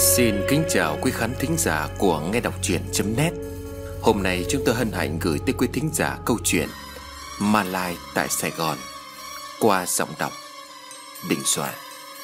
Xin kính chào quý khán thính giả của nghe đọc truyện.net. Hôm nay chúng tôi hân hạnh gửi tới quý thính giả câu chuyện Ma Lai tại Sài Gòn qua giọng đọc Đình Soạn.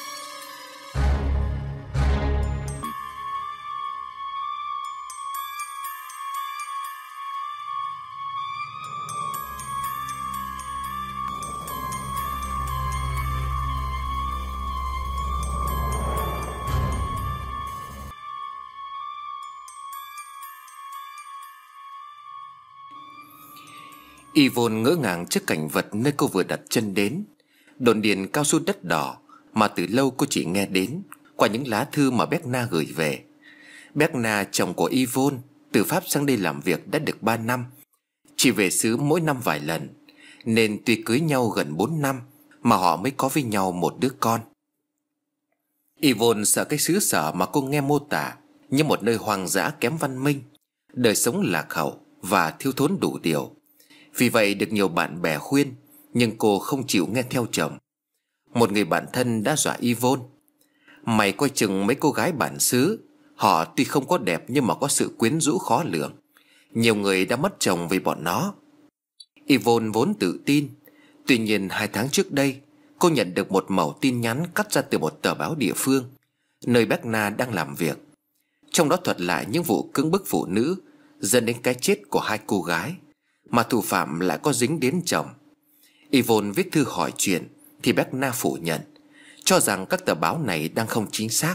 Yvonne ngỡ ngàng trước cảnh vật nơi cô vừa đặt chân đến. Đồn điền cao su đất đỏ mà từ lâu cô chỉ nghe đến qua những lá thư mà Berna gửi về. Berna, chồng của Yvonne, từ Pháp sang đây làm việc đã được 3 năm, chỉ về xứ mỗi năm vài lần, nên tuy cưới nhau gần 4 năm mà họ mới có với nhau một đứa con. Yvonne sợ cái xứ sở mà cô nghe mô tả như một nơi hoang dã kém văn minh, đời sống lạc hậu và thiếu thốn đủ điều. Vì vậy được nhiều bạn bè khuyên, nhưng cô không chịu nghe theo chồng. Một người bạn thân đã dọa Yvonne: "Mày coi chừng mấy cô gái bản xứ, họ tuy không có đẹp nhưng mà có sự quyến rũ khó lường. Nhiều người đã mất chồng vì bọn nó." Yvonne vốn tự tin. Tuy nhiên 2 tháng trước đây, cô nhận được một mẩu tin nhắn cắt ra từ một tờ báo địa phương nơi Berna đang làm việc. Trong đó thuật lại những vụ cưỡng bức phụ nữ dẫn đến cái chết của 2 cô gái, mà thủ phạm lại có dính đến chồng. Yvonne viết thư hỏi chuyện thì Berna phủ nhận, cho rằng các tờ báo này đang không chính xác.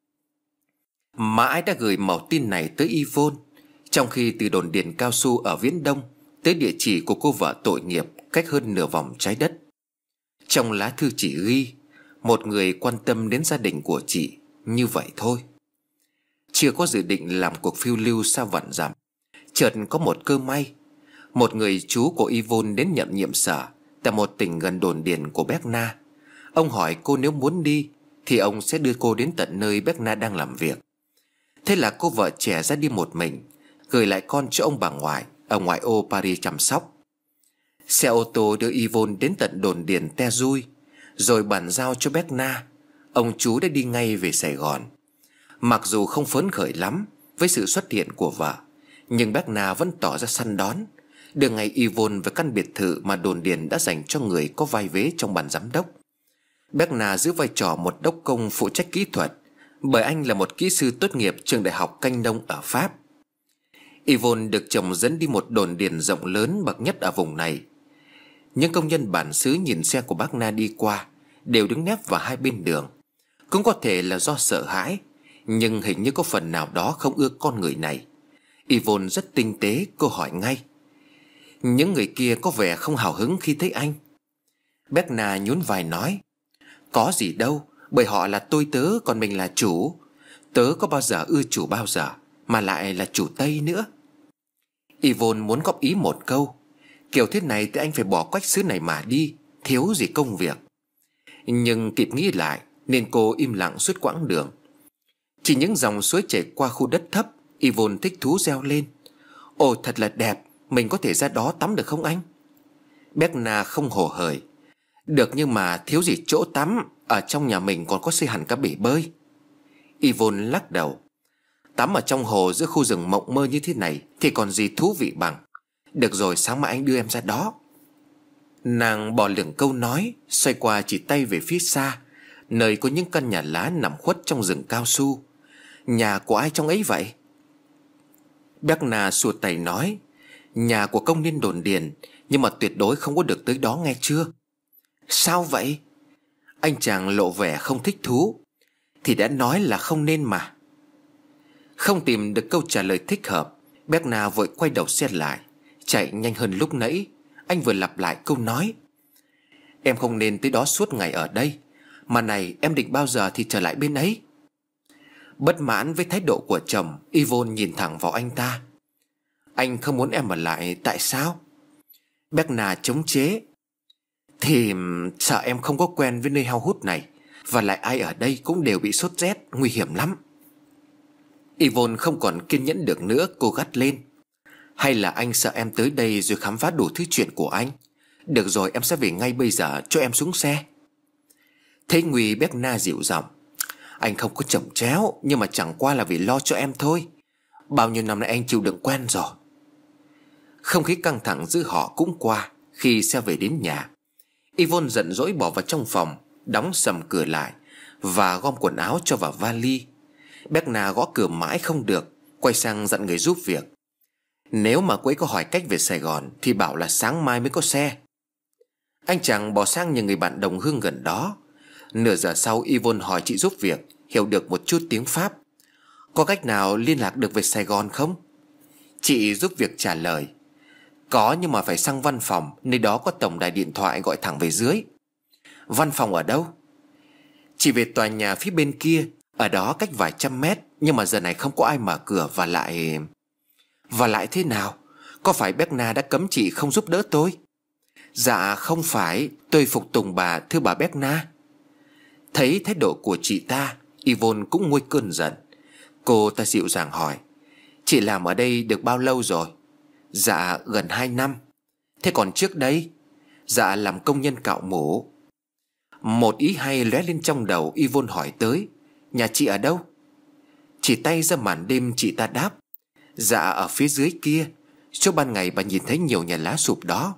Mà ai đã gửi mẩu tin này tới Yvonne, trong khi từ đồn điền cao su ở Viễn Đông tới địa chỉ của cô vợ tội nghiệp cách hơn nửa vòng trái đất. Trong lá thư chỉ ghi: "Một người quan tâm đến gia đình của chị", như vậy thôi. Chưa có dự định làm cuộc phiêu lưu xa vạn dặm, chợt có một cơ may. Một người chú của Yvonne đến nhậm nhiệm sở tại một tỉnh gần đồn điền của Berna. Ông hỏi cô nếu muốn đi thì ông sẽ đưa cô đến tận nơi Berna đang làm việc. Thế là cô vợ trẻ ra đi một mình, gửi lại con cho ông bà ngoại ở ngoại ô Paris chăm sóc. Xe ô tô đưa Yvonne đến tận đồn điền Terjui, rồi bàn giao cho Berna. Ông chú đã đi ngay về Sài Gòn. Mặc dù không phấn khởi lắm với sự xuất hiện của vợ, nhưng Berna vẫn tỏ ra săn đón, đưa ngay Yvonne về căn biệt thự mà đồn điền đã dành cho người có vai vế trong ban giám đốc. Berna giữ vai trò một đốc công phụ trách kỹ thuật, bởi anh là một kỹ sư tốt nghiệp trường đại học Canh Nông ở Pháp. Yvonne được chồng dẫn đi một đồn điền rộng lớn bậc nhất ở vùng này. Những công nhân bản xứ nhìn xe của Berna đi qua đều đứng nép vào hai bên đường. Cũng có thể là do sợ hãi, nhưng hình như có phần nào đó không ưa con người này. Yvonne rất tinh tế, cô hỏi ngay: "Những người kia có vẻ không hào hứng khi thấy anh?" Berna nhún vai nói: "Có gì đâu, bởi họ là tôi tớ, còn mình là chủ. Tớ có bao giờ ưa chủ bao giờ, mà lại là chủ Tây nữa." Yvonne muốn góp ý một câu: "Kiểu thế này thì anh phải bỏ quách xứ này mà đi, thiếu gì công việc." Nhưng kịp nghĩ lại nên cô im lặng suốt quãng đường. Chỉ những dòng suối chảy qua khu đất thấp, Yvonne thích thú reo lên: "Ồ, thật là đẹp, mình có thể ra đó tắm được không anh?" Berna không hổ hởi: "Được, nhưng mà thiếu gì chỗ tắm, ở trong nhà mình còn có xây hẳn cả bể bơi." Yvonne lắc đầu: "Tắm ở trong hồ giữa khu rừng mộng mơ như thế này thì còn gì thú vị bằng. Được rồi, sáng mai anh đưa em ra đó." Nàng bỏ lửng câu nói, xoay qua chỉ tay về phía xa, nơi có những căn nhà lá nằm khuất trong rừng cao su. "Nhà của ai trong ấy vậy?" Berna xua tay nói: "Nhà của công nhân đồn điền, nhưng mà tuyệt đối không có được tới đó, nghe chưa?" "Sao vậy?" Anh chàng lộ vẻ không thích thú: "Thì đã nói là không nên mà." Không tìm được câu trả lời thích hợp, Berna vội quay đầu xe lại, chạy nhanh hơn lúc nãy. Anh vừa lặp lại câu nói: "Em không nên tới đó suốt ngày ở đây. Mà này, em định bao giờ thì trở lại bên ấy?" Bất mãn với thái độ của chồng, Yvonne nhìn thẳng vào anh ta: "Anh không muốn em ở lại, tại sao?" Berna chống chế: "Thì sợ em không có quen với nơi heo hút này, và lại ai ở đây cũng đều bị sốt rét, nguy hiểm lắm." Yvonne không còn kiên nhẫn được nữa, cô gắt lên: "Hay là anh sợ em tới đây rồi khám phá đủ thứ chuyện của anh? Được rồi, em sẽ về ngay bây giờ, cho em xuống xe." Thấy nguy, Berna dịu giọng: Anh không có chồng chéo, nhưng mà chẳng qua là vì lo cho em thôi. Bao nhiêu năm nay anh chịu đựng quen rồi. Không khí căng thẳng giữa họ cũng qua khi xe về đến nhà. Yvonne giận dỗi bỏ vào trong phòng, đóng sầm cửa lại và gom quần áo cho vào vali. Berna gõ cửa mãi không được, quay sang dặn người giúp việc. Nếu mà cô ấy có hỏi cách về Sài Gòn thì bảo là sáng mai mới có xe. Anh chàng bỏ sang nhờ người bạn đồng hương gần đó. Nửa giờ sau, Yvonne hỏi chị giúp việc, hiểu được một chút tiếng Pháp. Có cách nào liên lạc được về Sài Gòn không? Chị giúp việc trả lời: có, nhưng mà phải sang văn phòng, nơi đó có tổng đài điện thoại gọi thẳng về dưới. Văn phòng ở đâu? Chỉ về tòa nhà phía bên kia, ở đó cách vài trăm mét. Nhưng mà giờ này không có ai mở cửa. Và lại thế nào? Có phải Berna đã cấm chị không giúp đỡ tôi? Dạ không phải, tôi phục tùng bà, thưa bà Berna. Thấy thái độ của chị ta, Yvonne cũng nguôi cơn giận. Cô ta dịu dàng hỏi: chị làm ở đây được bao lâu rồi? Dạ gần 2 năm. Thế còn trước đây? Dạ làm công nhân cạo mủ. Một ý hay lóe lên trong đầu Yvonne hỏi tới: nhà chị ở đâu? Chỉ tay ra màn đêm, chị ta đáp: dạ ở phía dưới kia, chỗ ban ngày bà nhìn thấy nhiều nhà lá sụp đó.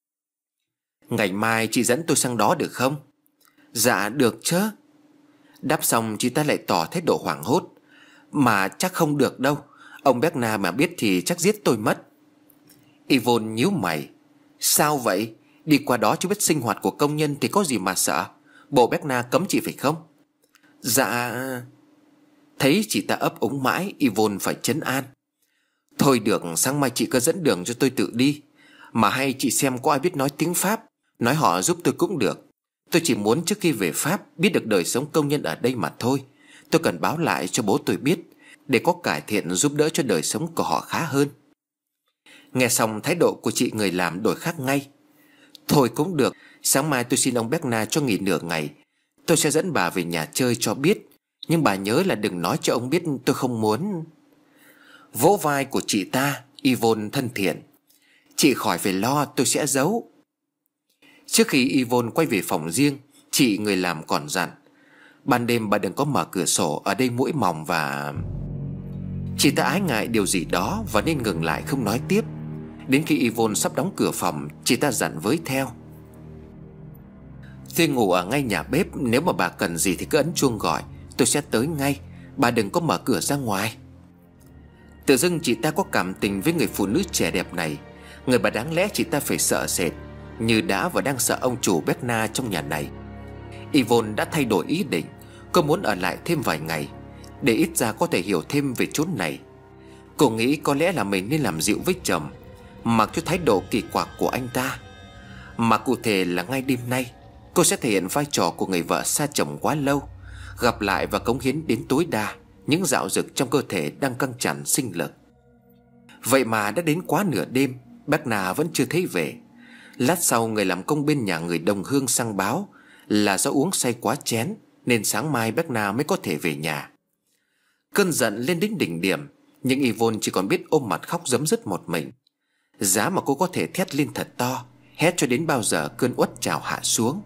Ngày mai chị dẫn tôi sang đó được không? Dạ được chứ. Đáp xong, chị ta lại tỏ thái độ hoảng hốt: mà chắc không được đâu, ông Berna mà biết thì chắc giết tôi mất. Yvonne nhíu mày: sao vậy? Đi qua đó chứ biết sinh hoạt của công nhân thì có gì mà sợ. Bộ Berna cấm chị phải không? Dạ. Thấy chị ta ấp úng mãi, Yvonne phải trấn an: thôi được, sáng mai chị cứ dẫn đường cho tôi tự đi. Mà hay chị xem có ai biết nói tiếng Pháp, nói họ giúp tôi cũng được. Tôi chỉ muốn trước khi về Pháp biết được đời sống công nhân ở đây mà thôi. Tôi cần báo lại cho bố tôi biết, để có cải thiện giúp đỡ cho đời sống của họ khá hơn. Nghe xong, thái độ của chị người làm đổi khác ngay. Thôi cũng được, sáng mai tôi xin ông Berna cho nghỉ nửa ngày. Tôi sẽ dẫn bà về nhà chơi cho biết. Nhưng bà nhớ là đừng nói cho ông biết tôi không muốn. Vỗ vai của chị ta, Yvonne thân thiện: chị khỏi phải lo, tôi sẽ giấu. Trước khi Yvonne quay về phòng riêng, chị người làm còn dặn: ban đêm bà đừng có mở cửa sổ, ở đây muỗi mòng và... Chị ta ái ngại điều gì đó và nên ngừng lại không nói tiếp. Đến khi Yvonne sắp đóng cửa phòng, chị ta dặn với theo: tôi ngủ ở ngay nhà bếp, nếu mà bà cần gì thì cứ ấn chuông gọi, tôi sẽ tới ngay. Bà đừng có mở cửa ra ngoài. Tự dưng chị ta có cảm tình với người phụ nữ trẻ đẹp này, người bà đáng lẽ chị ta phải sợ sệt, như đã và đang sợ ông chủ Berna trong nhà này. Yvonne đã thay đổi ý định. Cô muốn ở lại thêm vài ngày, để ít ra có thể hiểu thêm về chốn này. Cô nghĩ có lẽ là mình nên làm dịu với chồng, mặc cho thái độ kỳ quặc của anh ta. Mà cụ thể là ngay đêm nay, cô sẽ thể hiện vai trò của người vợ xa chồng quá lâu, gặp lại và cống hiến đến tối đa những dạo dực trong cơ thể đang căng tràn sinh lực. Vậy mà đã đến quá nửa đêm, Berna vẫn chưa thấy về. Lát sau, người làm công bên nhà người đồng hương sang báo là do uống say quá chén, nên sáng mai Berna mới có thể về nhà. Cơn giận lên đến đỉnh điểm, nhưng Yvonne chỉ còn biết ôm mặt khóc rấm rứt một mình. Giá mà cô có thể thét lên thật to, hét cho đến bao giờ cơn uất trào hạ xuống.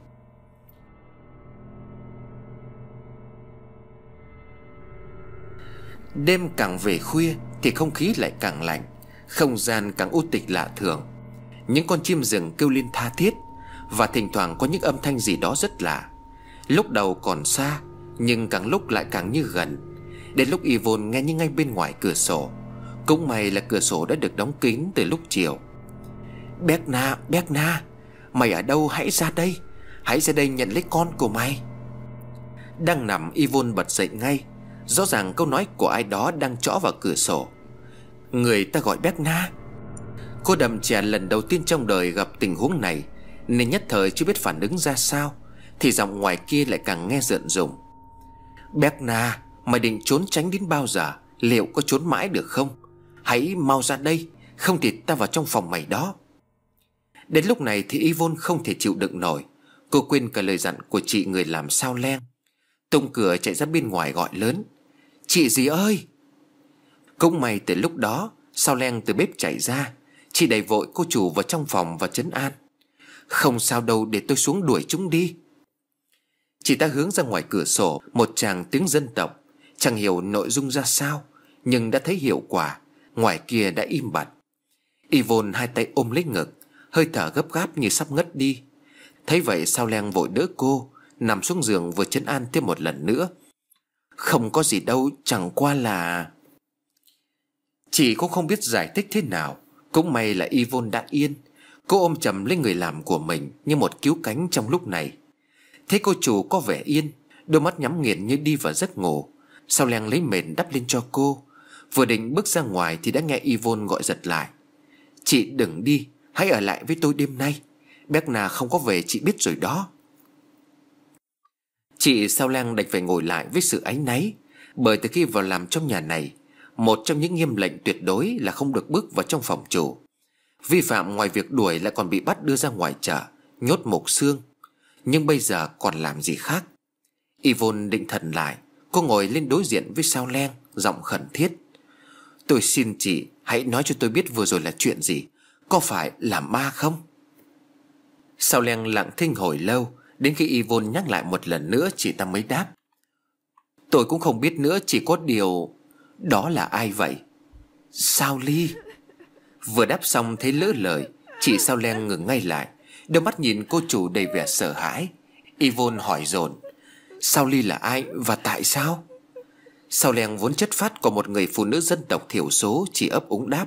Đêm càng về khuya thì không khí lại càng lạnh, không gian càng u tịch lạ thường. Những con chim rừng kêu lên tha thiết, và thỉnh thoảng có những âm thanh gì đó rất lạ. Lúc đầu còn xa, nhưng càng lúc lại càng như gần. Đến lúc Yvonne nghe như ngay bên ngoài cửa sổ. Cũng may là cửa sổ đã được đóng kín từ lúc chiều. Berna, Berna, mày ở đâu? Hãy ra đây, hãy ra đây nhận lấy con của mày. Đang nằm, Yvonne bật dậy ngay. Rõ ràng câu nói của ai đó đang trõ vào cửa sổ. Người ta gọi Berna. Cô đầm trẻ lần đầu tiên trong đời gặp tình huống này, nên nhất thời chưa biết phản ứng ra sao, thì giọng ngoài kia lại càng nghe rợn rùng. Berna, mày định trốn tránh đến bao giờ? Liệu có trốn mãi được không? Hãy mau ra đây, không thì ta vào trong phòng mày đó. Đến lúc này thì Yvonne không thể chịu đựng nổi. Cô quên cả lời dặn của chị người làm sao len, tung cửa chạy ra bên ngoài gọi lớn: chị dì ơi! Cũng may từ lúc đó, sao len từ bếp chạy ra. Chị đẩy vội cô chủ vào trong phòng và trấn an: không sao đâu, để tôi xuống đuổi chúng đi. Chị ta hướng ra ngoài cửa sổ một tràng tiếng dân tộc. Chẳng hiểu nội dung ra sao, nhưng đã thấy hiệu quả. Ngoài kia đã im bặt. Yvonne hai tay ôm lấy ngực, hơi thở gấp gáp như sắp ngất đi. Thấy vậy Sao Leng vội đỡ cô, nằm xuống giường vừa trấn an thêm một lần nữa. Không có gì đâu, chẳng qua là... Chị cũng không biết giải thích thế nào. Cũng may là Yvonne đã yên. Cô ôm chầm lấy người làm của mình như một cứu cánh trong lúc này. Thấy cô chủ có vẻ yên, đôi mắt nhắm nghiền như đi vào giấc ngủ, Sao Leng lấy mền đắp lên cho cô. Vừa định bước ra ngoài thì đã nghe Yvonne gọi giật lại. Chị đừng đi, hãy ở lại với tôi đêm nay. Berna không có về chị biết rồi đó. Chị Sao Leng đành phải ngồi lại với sự áy náy. Bởi từ khi vào làm trong nhà này, một trong những nghiêm lệnh tuyệt đối là không được bước vào trong phòng chủ. Vi phạm ngoài việc đuổi lại còn bị bắt đưa ra ngoài chợ, nhốt mộc xương. Nhưng bây giờ còn làm gì khác. Yvonne định thần lại. Cô ngồi lên đối diện với Sao Leng, giọng khẩn thiết. Tôi xin chị hãy nói cho tôi biết vừa rồi là chuyện gì. Có phải là ma không? Sao Leng lặng thinh hồi lâu. Đến khi Yvonne nhắc lại một lần nữa, chị ta mới đáp. Tôi cũng không biết nữa, chỉ có điều... Đó là ai vậy? Sao Ly? Vừa đáp xong thấy lỡ lời, chị Sao Leng ngừng ngay lại, đôi mắt nhìn cô chủ đầy vẻ sợ hãi. Yvonne hỏi dồn. Sao Ly là ai và tại sao? Sao Leng vốn chất phát của một người phụ nữ dân tộc thiểu số chỉ ấp úng đáp.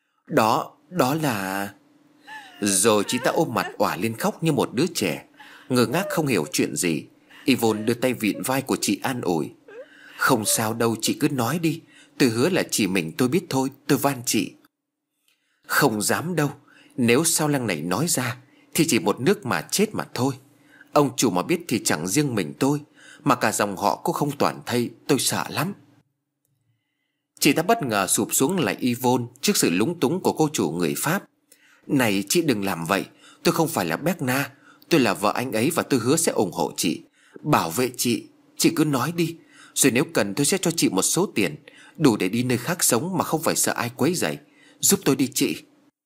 Đó là... Rồi chị ta ôm mặt òa lên khóc như một đứa trẻ, ngơ ngác không hiểu chuyện gì. Yvonne đưa tay vịn vai của chị an ủi. Không sao đâu, chị cứ nói đi. Tôi hứa là chỉ mình tôi biết thôi, tôi van chị. Không dám đâu. Nếu Sao Leng này nói ra thì chỉ một nước mà chết mà thôi. Ông chủ mà biết thì chẳng riêng mình tôi, mà cả dòng họ cũng không toàn thây. Tôi sợ lắm. Chị ta bất ngờ sụp xuống lại Yvonne trước sự lúng túng của cô chủ người Pháp. Này chị đừng làm vậy. Tôi không phải là Berna. Tôi là vợ anh ấy và tôi hứa sẽ ủng hộ chị, bảo vệ chị. Chị cứ nói đi. Rồi nếu cần tôi sẽ cho chị một số tiền đủ để đi nơi khác sống mà không phải sợ ai quấy rầy. Giúp tôi đi chị.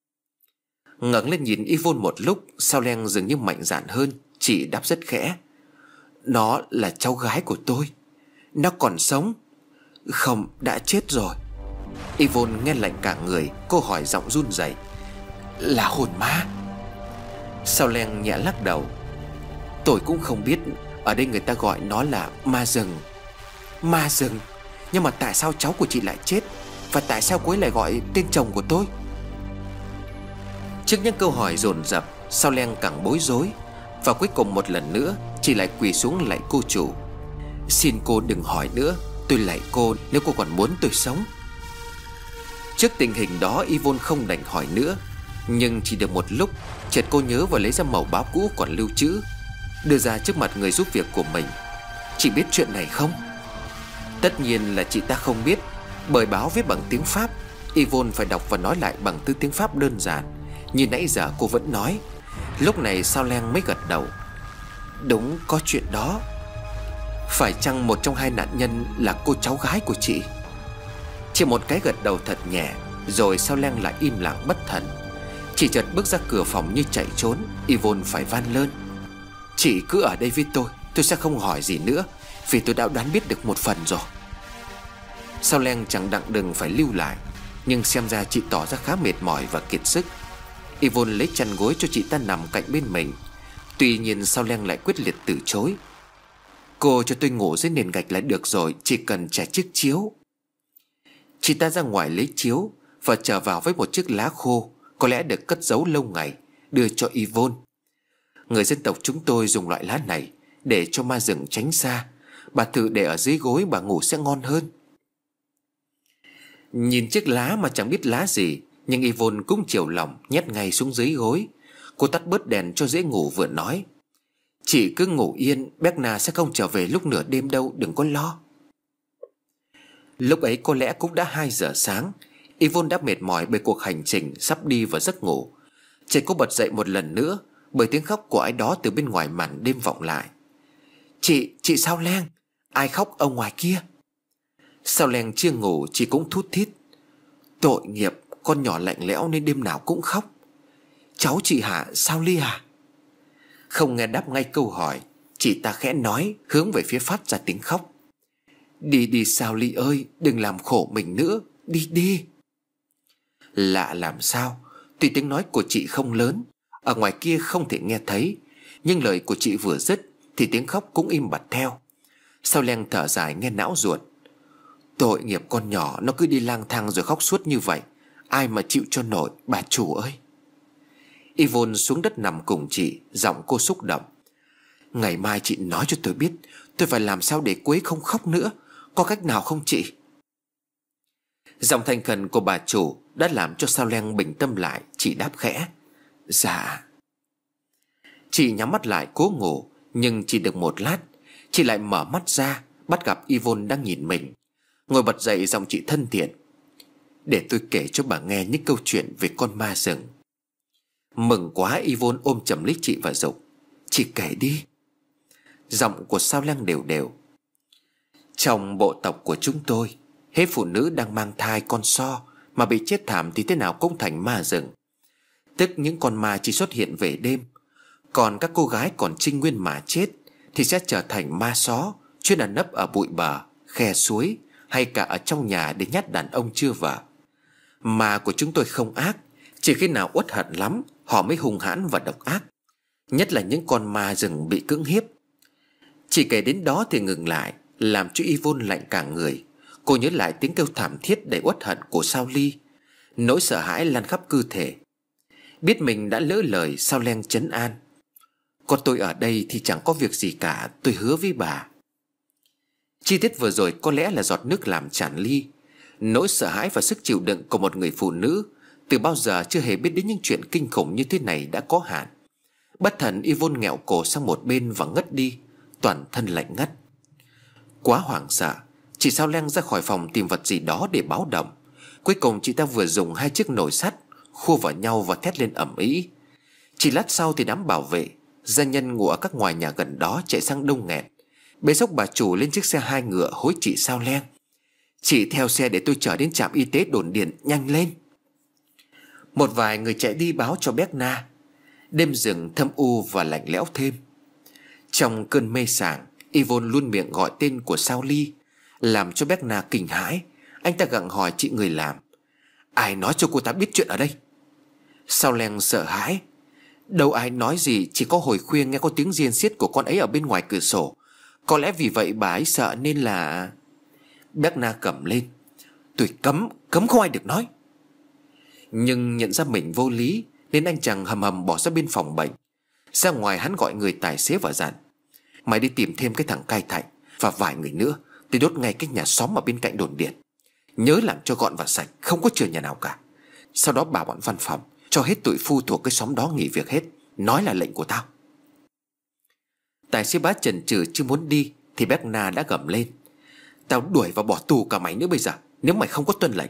Ngẩng lên nhìn Yvonne một lúc, Sao Leng dường như mạnh dạn hơn. Chị đáp rất khẽ. Nó là cháu gái của tôi. Nó còn sống. Không, đã chết rồi. Yvonne nghe lạnh cả người. Cô hỏi giọng run rẩy. Là hồn ma? Sao Leng nhẹ lắc đầu. Tôi cũng không biết. Ở đây người ta gọi nó là ma rừng. Ma rừng? Nhưng mà tại sao cháu của chị lại chết? Và tại sao cô ấy lại gọi tên chồng của tôi? Trước những câu hỏi dồn dập, Sao Leng càng bối rối. Và cuối cùng một lần nữa, chị lại quỳ xuống lạy cô chủ. Xin cô đừng hỏi nữa. Tôi lạy cô, nếu cô còn muốn tôi sống. Trước tình hình đó, Yvonne không đành hỏi nữa. Nhưng chỉ được một lúc, chợt cô nhớ và lấy ra mẩu báo cũ còn lưu trữ, đưa ra trước mặt người giúp việc của mình. Chị biết chuyện này không? Tất nhiên là chị ta không biết, bởi báo viết bằng tiếng Pháp. Yvonne phải đọc và nói lại bằng thứ tiếng Pháp đơn giản như nãy giờ cô vẫn nói. Lúc này Sao Leng mới gật đầu. Đúng, có chuyện đó. Phải chăng một trong hai nạn nhân là cô cháu gái của chị? Chỉ một cái gật đầu thật nhẹ, rồi Sao Leng lại im lặng bất thần. Chỉ chợt bước ra cửa phòng như chạy trốn. Yvonne phải van lơn. Chị cứ ở đây với tôi sẽ không hỏi gì nữa, vì tôi đã đoán biết được một phần rồi. Sao Leng chẳng đặng đừng phải lưu lại, nhưng xem ra chị tỏ ra khá mệt mỏi và kiệt sức. Yvonne lấy chăn gối cho chị ta nằm cạnh bên mình. Tuy nhiên Sao Leng lại quyết liệt từ chối. Cô cho tôi ngủ dưới nền gạch là được rồi, chỉ cần trải chiếc chiếu. Chị ta ra ngoài lấy chiếu và trở vào với một chiếc lá khô, có lẽ được cất giấu lâu ngày, đưa cho Yvonne. Người dân tộc chúng tôi dùng loại lá này để cho ma rừng tránh xa. Bà thử để ở dưới gối, bà ngủ sẽ ngon hơn. Nhìn chiếc lá mà chẳng biết lá gì, nhưng Yvonne cũng chiều lòng, nhét ngay xuống dưới gối. Cô tắt bớt đèn cho dễ ngủ, vừa nói. Chị cứ ngủ yên, Berna sẽ không trở về lúc nửa đêm đâu, đừng có lo. Lúc ấy có lẽ cũng đã 2 giờ sáng. Yvonne đã mệt mỏi bởi cuộc hành trình, sắp đi vào giấc ngủ. Chợt cô bật dậy một lần nữa bởi tiếng khóc của ai đó từ bên ngoài màn đêm vọng lại. Chị Sao Leng, ai khóc ở ngoài kia? Sao Leng chưa ngủ, chị cũng thút thít. Tội nghiệp, con nhỏ lạnh lẽo nên đêm nào cũng khóc. Cháu chị hả, Sao Ly à? Không nghe đáp ngay câu hỏi, Chị ta khẽ nói, hướng về phía phát ra tiếng khóc. Đi đi Sao Ly ơi, đừng làm khổ mình nữa, đi đi. Lạ làm sao, tuy tiếng nói của chị không lớn, ở ngoài kia không thể nghe thấy, nhưng lời của chị vừa dứt thì tiếng khóc cũng im bặt theo. Sao Leng thở dài nghe não ruột. Tội nghiệp con nhỏ, nó cứ đi lang thang rồi khóc suốt như vậy, ai mà chịu cho nổi, bà chủ ơi. Yvonne xuống đất nằm cùng chị, giọng cô xúc động. Ngày mai chị nói cho tôi biết, tôi phải làm sao để cô ấy không khóc nữa. Có cách nào không chị? Giọng thành khẩn của bà chủ đã làm cho Sao Leng bình tâm lại. Chị đáp khẽ. Dạ. Chị nhắm mắt lại cố ngủ, nhưng chỉ được một lát, chị lại mở mắt ra, bắt gặp Yvonne đang nhìn mình. Ngồi bật dậy, giọng chị thân thiện. Để tôi kể cho bà nghe những câu chuyện về con ma rừng. Mừng quá, Yvonne ôm chầm lấy chị và dục. Chị kể đi. Giọng của Sao Leng đều đều. Trong bộ tộc của chúng tôi, hễ phụ nữ đang mang thai con so mà bị chết thảm thì thế nào cũng thành ma rừng. Tức những con ma chỉ xuất hiện về đêm. Còn các cô gái còn trinh nguyên mà chết thì sẽ trở thành ma só, chuyên ẩn nấp ở bụi bờ, khe suối, hay cả ở trong nhà để nhát đàn ông chưa vợ. Ma của chúng tôi không ác, chỉ khi nào uất hận lắm họ mới hung hãn và độc ác. Nhất là những con ma rừng bị cưỡng hiếp. Chỉ kể đến đó thì ngừng lại, làm cho Yvonne lạnh cả người. Cô nhớ lại tiếng kêu thảm thiết đầy uất hận của Sao Ly. Nỗi sợ hãi lan khắp cơ thể. Biết mình đã lỡ lời, Sao Leng trấn an. Có tôi ở đây thì chẳng có việc gì cả, tôi hứa với bà. Chi tiết vừa rồi có lẽ là giọt nước làm tràn ly. Nỗi sợ hãi và sức chịu đựng của một người phụ nữ từ bao giờ chưa hề biết đến những chuyện kinh khủng như thế này đã có hạn. Bất thần Yvonne nghẹo cổ sang một bên và ngất đi, toàn thân lạnh ngắt. Quá hoảng sợ, chị Sao Leng ra khỏi phòng tìm vật gì đó để báo động. Cuối cùng chị ta vừa dùng 2 chiếc nồi sắt khua vào nhau và thét lên ầm ĩ. Chỉ lát sau thì đám bảo vệ, gia nhân ngủ ở các ngoài nhà gần đó chạy sang đông nghẹt, bế xốc bà chủ lên chiếc xe 2 ngựa hối chị Sao Leng. Chị theo xe để tôi chở đến trạm y tế đồn điện, nhanh lên. Một vài người chạy đi báo cho Berna. Đêm rừng thâm u và lạnh lẽo thêm. Trong cơn mê sảng, Yvonne luôn miệng gọi tên của Sao Ly, làm cho Berna kinh hãi. Anh ta gặng hỏi chị người làm. Ai nói cho cô ta biết chuyện ở đây? Sao Leng sợ hãi. Đâu ai nói gì, chỉ có hồi khuya nghe có tiếng riêng xiết của con ấy ở bên ngoài cửa sổ. Có lẽ vì vậy bà ấy sợ nên là... Berna cầm lên. Tôi cấm không ai được nói. Nhưng nhận ra mình vô lý nên anh chàng hầm hầm bỏ ra bên phòng bệnh. Ra ngoài hắn gọi người tài xế và dặn. Mày đi tìm thêm cái thằng Cai Thạnh và vài người nữa, tôi đốt ngay cái nhà xóm ở bên cạnh đồn điện. Nhớ làm cho gọn và sạch, không có chừa nhà nào cả. Sau đó bảo bọn văn phòng cho hết tụi phu thuộc cái xóm đó nghỉ việc hết. Nói là lệnh của tao. Tài xế Bá chần chừ chưa muốn đi thì Berna đã gầm lên. Tao đuổi và bỏ tù cả mày nữa bây giờ, nếu mày không có tuân lệnh.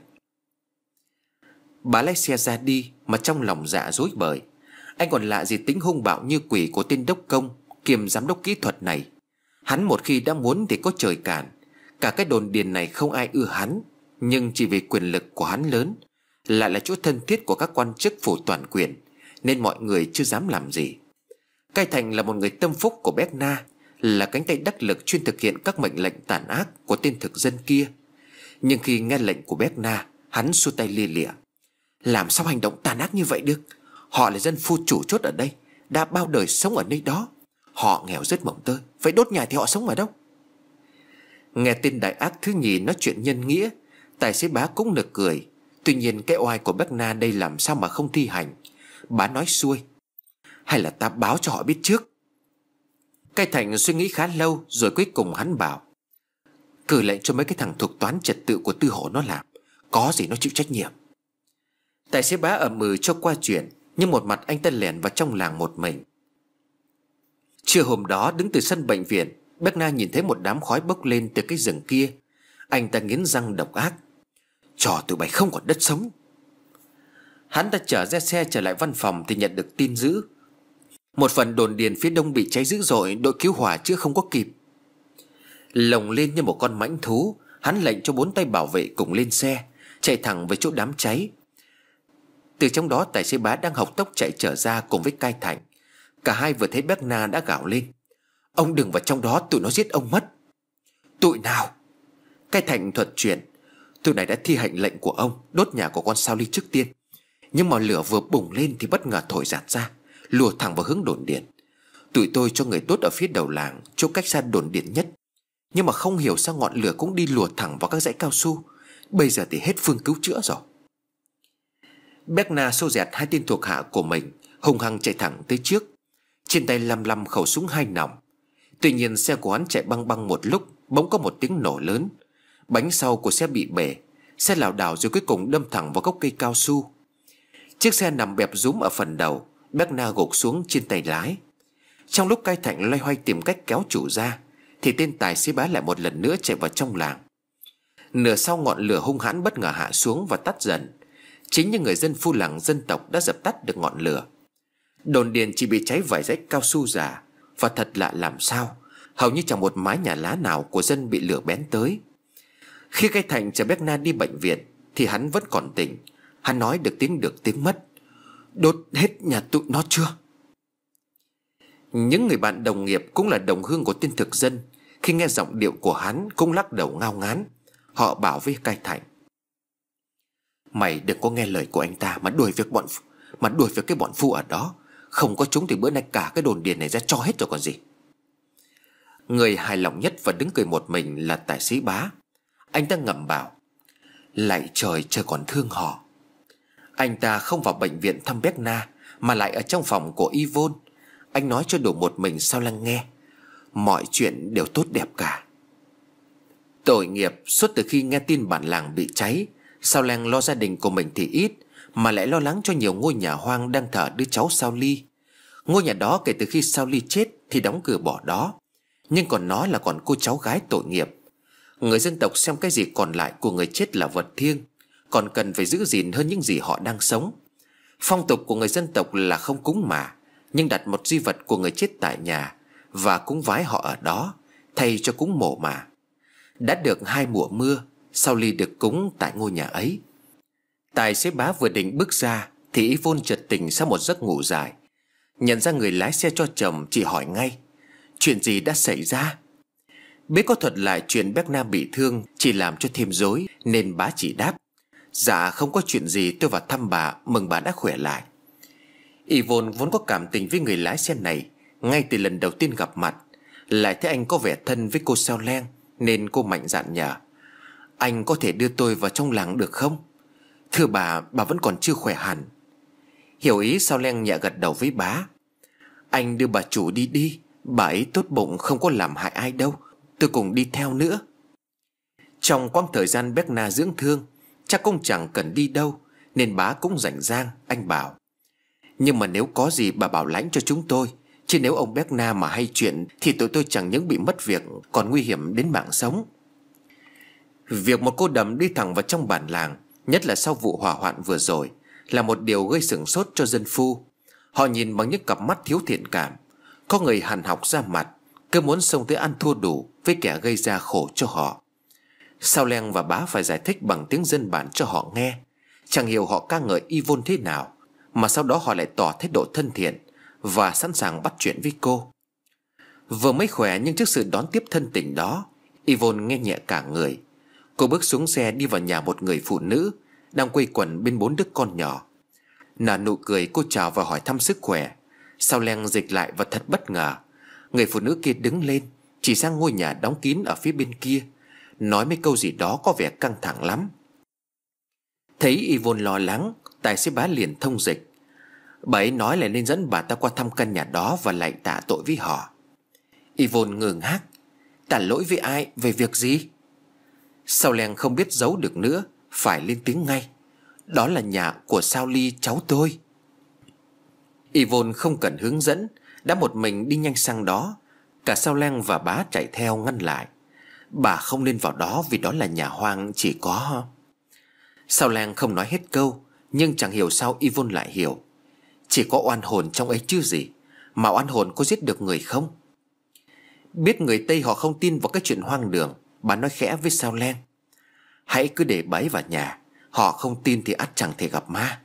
Bà lái xe ra đi mà trong lòng dạ dối bời. Anh còn lạ gì tính hung bạo như quỷ của tên đốc công kiêm giám đốc kỹ thuật này. Hắn một khi đã muốn thì có trời cản. Cả cái đồn điền này không ai ưa hắn, nhưng chỉ vì quyền lực của hắn lớn, lại là chỗ thân thiết của các quan chức phủ toàn quyền, nên mọi người chưa dám làm gì. Cai Thành là một người tâm phúc của Berna, là cánh tay đắc lực chuyên thực hiện các mệnh lệnh tàn ác của tên thực dân kia. Nhưng khi nghe lệnh của Berna, hắn xua tay lia lịa. Làm sao hành động tàn ác như vậy được? Họ là dân phu chủ chốt ở đây, đã bao đời sống ở nơi đó. Họ nghèo rất mồng tơi, phải đốt nhà thì họ sống ở đâu? Nghe tên đại ác thứ nhì nói chuyện nhân nghĩa, tài xế Bá cũng nực cười. Tuy nhiên cái oai của Berna đây làm sao mà không thi hành. Bá nói xuôi. Hay là ta báo cho họ biết trước? Cai Thành suy nghĩ khá lâu rồi cuối cùng hắn bảo. Cử lệnh cho mấy cái thằng thuộc toán trật tự của Tư Hổ nó làm, có gì nó chịu trách nhiệm. Tài xế Bá ậm ừ cho qua chuyện, nhưng một mặt anh ta lẻn vào trong làng một mình. Trưa hôm đó đứng từ sân bệnh viện, Berna nhìn thấy một đám khói bốc lên từ cái rừng kia. Anh ta nghiến răng độc ác. Trò tụi bay không còn đất sống. Hắn đã chở ra xe trở lại văn phòng thì nhận được tin dữ. Một phần đồn điền phía đông bị cháy dữ dội, đội cứu hỏa chưa không có kịp. Lồng lên như một con mãnh thú, hắn lệnh cho 4 tay bảo vệ cùng lên xe, chạy thẳng về chỗ đám cháy. Từ trong đó tài xế Bá đang học tốc chạy trở ra cùng với Cai Thành. Cả hai vừa thấy Berna đã gào lên. Ông đừng vào trong đó, tụi nó giết ông mất. Tụi nào? Cái Thành thuật chuyện: Tụi này đã thi hành lệnh của ông đốt nhà của con Sao Ly trước tiên, nhưng mà lửa vừa bùng lên thì bất ngờ thổi giạt ra, lùa thẳng vào hướng đồn điện. Tụi tôi cho người đốt ở phía đầu làng, chỗ cách xa đồn điện nhất, nhưng mà không hiểu sao ngọn lửa cũng đi lùa thẳng vào các dãy cao su. Bây giờ thì hết phương cứu chữa rồi. Berna xô dẹt hai tên thuộc hạ của mình, hung hăng chạy thẳng tới trước, trên tay lăm lăm khẩu súng 2 nòng. Tuy nhiên xe của hắn chạy băng băng một lúc, bỗng có một tiếng nổ lớn. Bánh sau của xe bị bể, xe lảo đảo rồi cuối cùng đâm thẳng vào gốc cây cao su. Chiếc xe nằm bẹp rúm ở phần đầu, Berna gục xuống trên tay lái. Trong lúc Cai Thạnh loay hoay tìm cách kéo chủ ra, thì tên tài xế Bá lại một lần nữa chạy vào trong làng. Nửa sau ngọn lửa hung hãn bất ngờ hạ xuống và tắt dần. Chính những người dân phu làng dân tộc đã dập tắt được ngọn lửa. Đồn điền chỉ bị cháy vài dãy cao su già. Và thật lạ làm sao, hầu như chẳng một mái nhà lá nào của dân bị lửa bén tới. Khi Cai Thành chở Berna đi bệnh viện thì hắn vẫn còn tỉnh. Hắn nói được tiếng mất: Đốt hết nhà tụi nó chưa? Những người bạn đồng nghiệp cũng là đồng hương của tên thực dân, khi nghe giọng điệu của hắn cũng lắc đầu ngao ngán. Họ bảo với Cai Thành: Mày đừng có nghe lời của anh ta mà đuổi việc cái bọn phu ở đó. Không có chúng thì bữa nay cả cái đồn điền này ra cho hết rồi còn gì. Người hài lòng nhất và đứng cười một mình là tài xế Bá. Anh ta ngầm bảo: Lạy trời, trời còn thương họ. Anh ta không vào bệnh viện thăm Berna, mà lại ở trong phòng của Yvonne. Anh nói cho đủ một mình Sao Lăng nghe. Mọi chuyện đều tốt đẹp cả. Tội nghiệp, suốt từ khi nghe tin bản làng bị cháy, Sao Lăng lo gia đình của mình thì ít, mà lại lo lắng cho nhiều ngôi nhà hoang đang thờ đứa cháu Sao Ly. Ngôi nhà đó kể từ khi Sao Ly chết thì đóng cửa bỏ đó, nhưng còn nó là còn cô cháu gái tội nghiệp. Người dân tộc xem cái gì còn lại của người chết là vật thiêng, còn cần phải giữ gìn hơn những gì họ đang sống. Phong tục của người dân tộc là không cúng mà, nhưng đặt một di vật của người chết tại nhà và cúng vái họ ở đó, thay cho cúng mộ mà. Đã được 2 mùa mưa, Sao Ly được cúng tại ngôi nhà ấy. Tài xế Bá vừa định bước ra thì Yvonne chợt tỉnh sau một giấc ngủ dài. Nhận ra người lái xe cho chồng, chị hỏi ngay: Chuyện gì đã xảy ra? Biết có thuật lại chuyện Berna bị thương chỉ làm cho thêm rối, nên Bá chỉ đáp: Dạ không có chuyện gì, tôi vào thăm bà, mừng bà đã khỏe lại. Yvonne vốn có cảm tình với người lái xe này ngay từ lần đầu tiên gặp mặt, lại thấy anh có vẻ thân với cô Sao Leng, nên cô mạnh dạn nhờ: Anh có thể đưa tôi vào trong làng được không? Thưa bà vẫn còn chưa khỏe hẳn. Hiểu ý, Sao Leng nhẹ gật đầu với Bá: Anh đưa bà chủ đi, bà ấy tốt bụng không có làm hại ai đâu, tôi cùng đi theo nữa. Trong quãng thời gian Berna dưỡng thương, chắc cũng chẳng cần đi đâu, nên Bá cũng rảnh rang. Anh bảo: Nhưng mà nếu có gì bà bảo lãnh cho chúng tôi, chứ nếu ông Berna mà hay chuyện thì tụi tôi chẳng những bị mất việc, còn nguy hiểm đến mạng sống. Việc một cô đầm đi thẳng vào trong bản làng, nhất là sau vụ hỏa hoạn vừa rồi, là một điều gây sửng sốt cho dân phu. Họ nhìn bằng những cặp mắt thiếu thiện cảm. Có người hằn học ra mặt, cứ muốn xông tới ăn thua đủ với kẻ gây ra khổ cho họ. Sao Leng và Bá phải giải thích bằng tiếng dân bản cho họ nghe. Chẳng hiểu họ ca ngợi Yvonne thế nào, mà sau đó họ lại tỏ thái độ thân thiện và sẵn sàng bắt chuyện với cô. Vừa mới khỏe, nhưng trước sự đón tiếp thân tình đó, Yvonne nghe nhẹ cả người. Cô bước xuống xe đi vào nhà một người phụ nữ đang quây quần bên 4 đứa con nhỏ. Nở nụ cười, cô chào và hỏi thăm sức khỏe. Sao Leng dịch lại và thật bất ngờ. Người phụ nữ kia đứng lên, chỉ sang ngôi nhà đóng kín ở phía bên kia, nói mấy câu gì đó có vẻ căng thẳng lắm. Thấy Yvonne lo lắng, tài xế Bá liền thông dịch: Bà ấy nói là nên dẫn bà ta qua thăm căn nhà đó và lại tạ tội với họ. Yvonne ngơ ngác: Tạ lỗi với ai, về việc gì? Sao Leng không biết giấu được nữa, phải lên tiếng ngay: Đó là nhà của Sao Ly, cháu tôi. Yvonne không cần hướng dẫn, đã một mình đi nhanh sang đó. Cả Sao Leng và Bá chạy theo ngăn lại: Bà không nên vào đó, vì đó là nhà hoang, chỉ có... Sao Leng không nói hết câu, nhưng chẳng hiểu sao Yvonne lại hiểu. Chỉ có oan hồn trong ấy chứ gì, mà oan hồn có giết được người không? Biết người Tây họ không tin vào cái chuyện hoang đường, bà nói khẽ với Sao Leng: Hãy cứ để bà ấy vào nhà, họ không tin thì ắt chẳng thể gặp ma.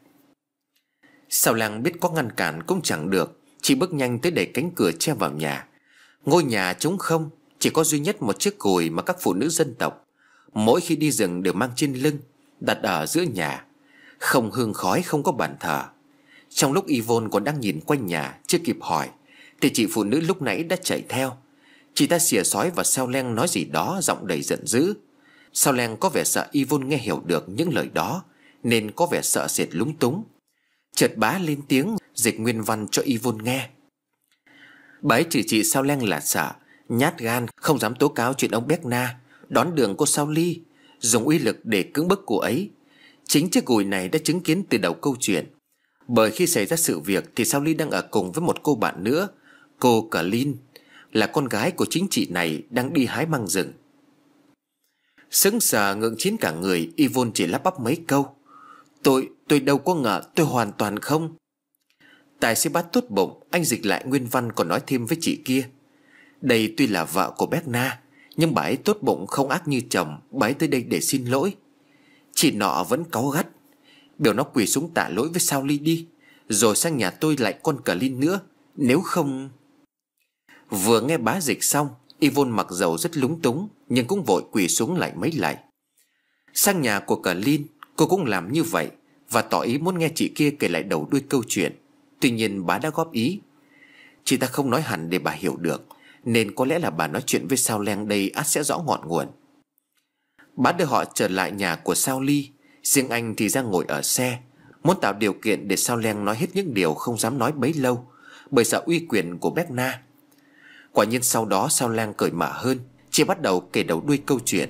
Sao Leng biết có ngăn cản cũng chẳng được, chỉ bước nhanh tới đẩy cánh cửa che vào nhà. Ngôi nhà trống không, chỉ có duy nhất một chiếc gùi mà các phụ nữ dân tộc mỗi khi đi rừng đều mang trên lưng, đặt ở giữa nhà. Không hương khói, không có bàn thờ. Trong lúc Yvonne còn đang nhìn quanh nhà chưa kịp hỏi thì chị phụ nữ lúc nãy đã chạy theo. Chị ta xỉa xói và Sao Leng nói gì đó giọng đầy giận dữ. Sao Leng có vẻ sợ Yvonne nghe hiểu được những lời đó, nên có vẻ sợ sệt lúng túng. Chợt bá lên tiếng dịch nguyên văn cho Yvonne nghe. Bà ấy chửi chị Sao Leng là sợ, nhát gan, không dám tố cáo chuyện ông Berna đón đường cô Sao Ly, dùng uy lực để cưỡng bức cô ấy. Chính chiếc gùi này đã chứng kiến từ đầu câu chuyện. Bởi khi xảy ra sự việc thì Sao Ly đang ở cùng với một cô bạn nữa, cô Clin, là con gái của chính chị này, đang đi hái măng rừng. Sững sờ ngượng chín cả người, Yvonne chỉ lắp bắp mấy câu. Tôi đâu có ngờ, tôi hoàn toàn không. Tài xế bát tốt bụng, anh dịch lại nguyên văn còn nói thêm với chị kia. Đây tuy là vợ của Berna, nhưng bà ấy tốt bụng không ác như chồng. Bà ấy tới đây để xin lỗi. Chị nọ vẫn cáu gắt. Biểu nó quỳ xuống tạ lỗi với Sao Ly đi, rồi sang nhà tôi lại con Clin nữa, nếu không... Vừa nghe bá dịch xong, Yvonne mặc dầu rất lúng túng, nhưng cũng vội quỳ xuống lại mấy lạy. Sang nhà của Clin, cô cũng làm như vậy và tỏ ý muốn nghe chị kia kể lại đầu đuôi câu chuyện. Tuy nhiên bá đã góp ý. Chị ta không nói hẳn để bà hiểu được, nên có lẽ là bà nói chuyện với Sao Leng đây ắt sẽ rõ ngọn nguồn. Bá đưa họ trở lại nhà của Sao Ly. Riêng anh thì ra ngồi ở xe, muốn tạo điều kiện để Sao Leng nói hết những điều không dám nói bấy lâu, bởi sợ uy quyền của Berna. Quả nhiên sau đó Sao Leng cởi mở hơn, chỉ bắt đầu kể đầu đuôi câu chuyện.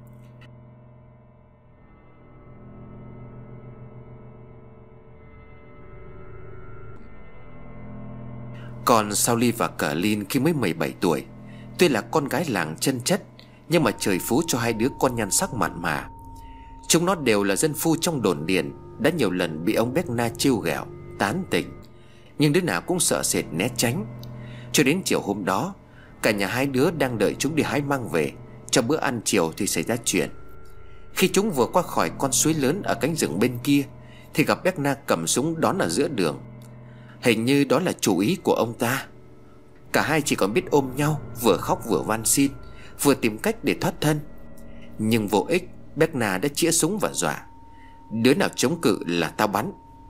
Còn Sao Ly và Clin khi mới 17 tuổi, tuy là con gái làng chân chất, nhưng mà trời phú cho hai đứa con nhan sắc mặn mà. Chúng nó đều là dân phu trong đồn điền, đã nhiều lần bị ông Berna trêu ghẹo, tán tỉnh, nhưng đứa nào cũng sợ sệt né tránh. Cho đến chiều hôm đó, cả nhà hai đứa đang đợi chúng đi hái măng về cho bữa ăn chiều thì xảy ra chuyện. Khi chúng vừa qua khỏi con suối lớn ở cánh rừng bên kia thì gặp Berna cầm súng đón ở giữa đường. Hình như đó là chủ ý của ông ta. Cả hai chỉ còn biết ôm nhau, vừa khóc vừa van xin, vừa tìm cách để thoát thân. Nhưng vô ích, Berna đã chĩa súng và dọa. Đứa nào chống cự là tao bắn.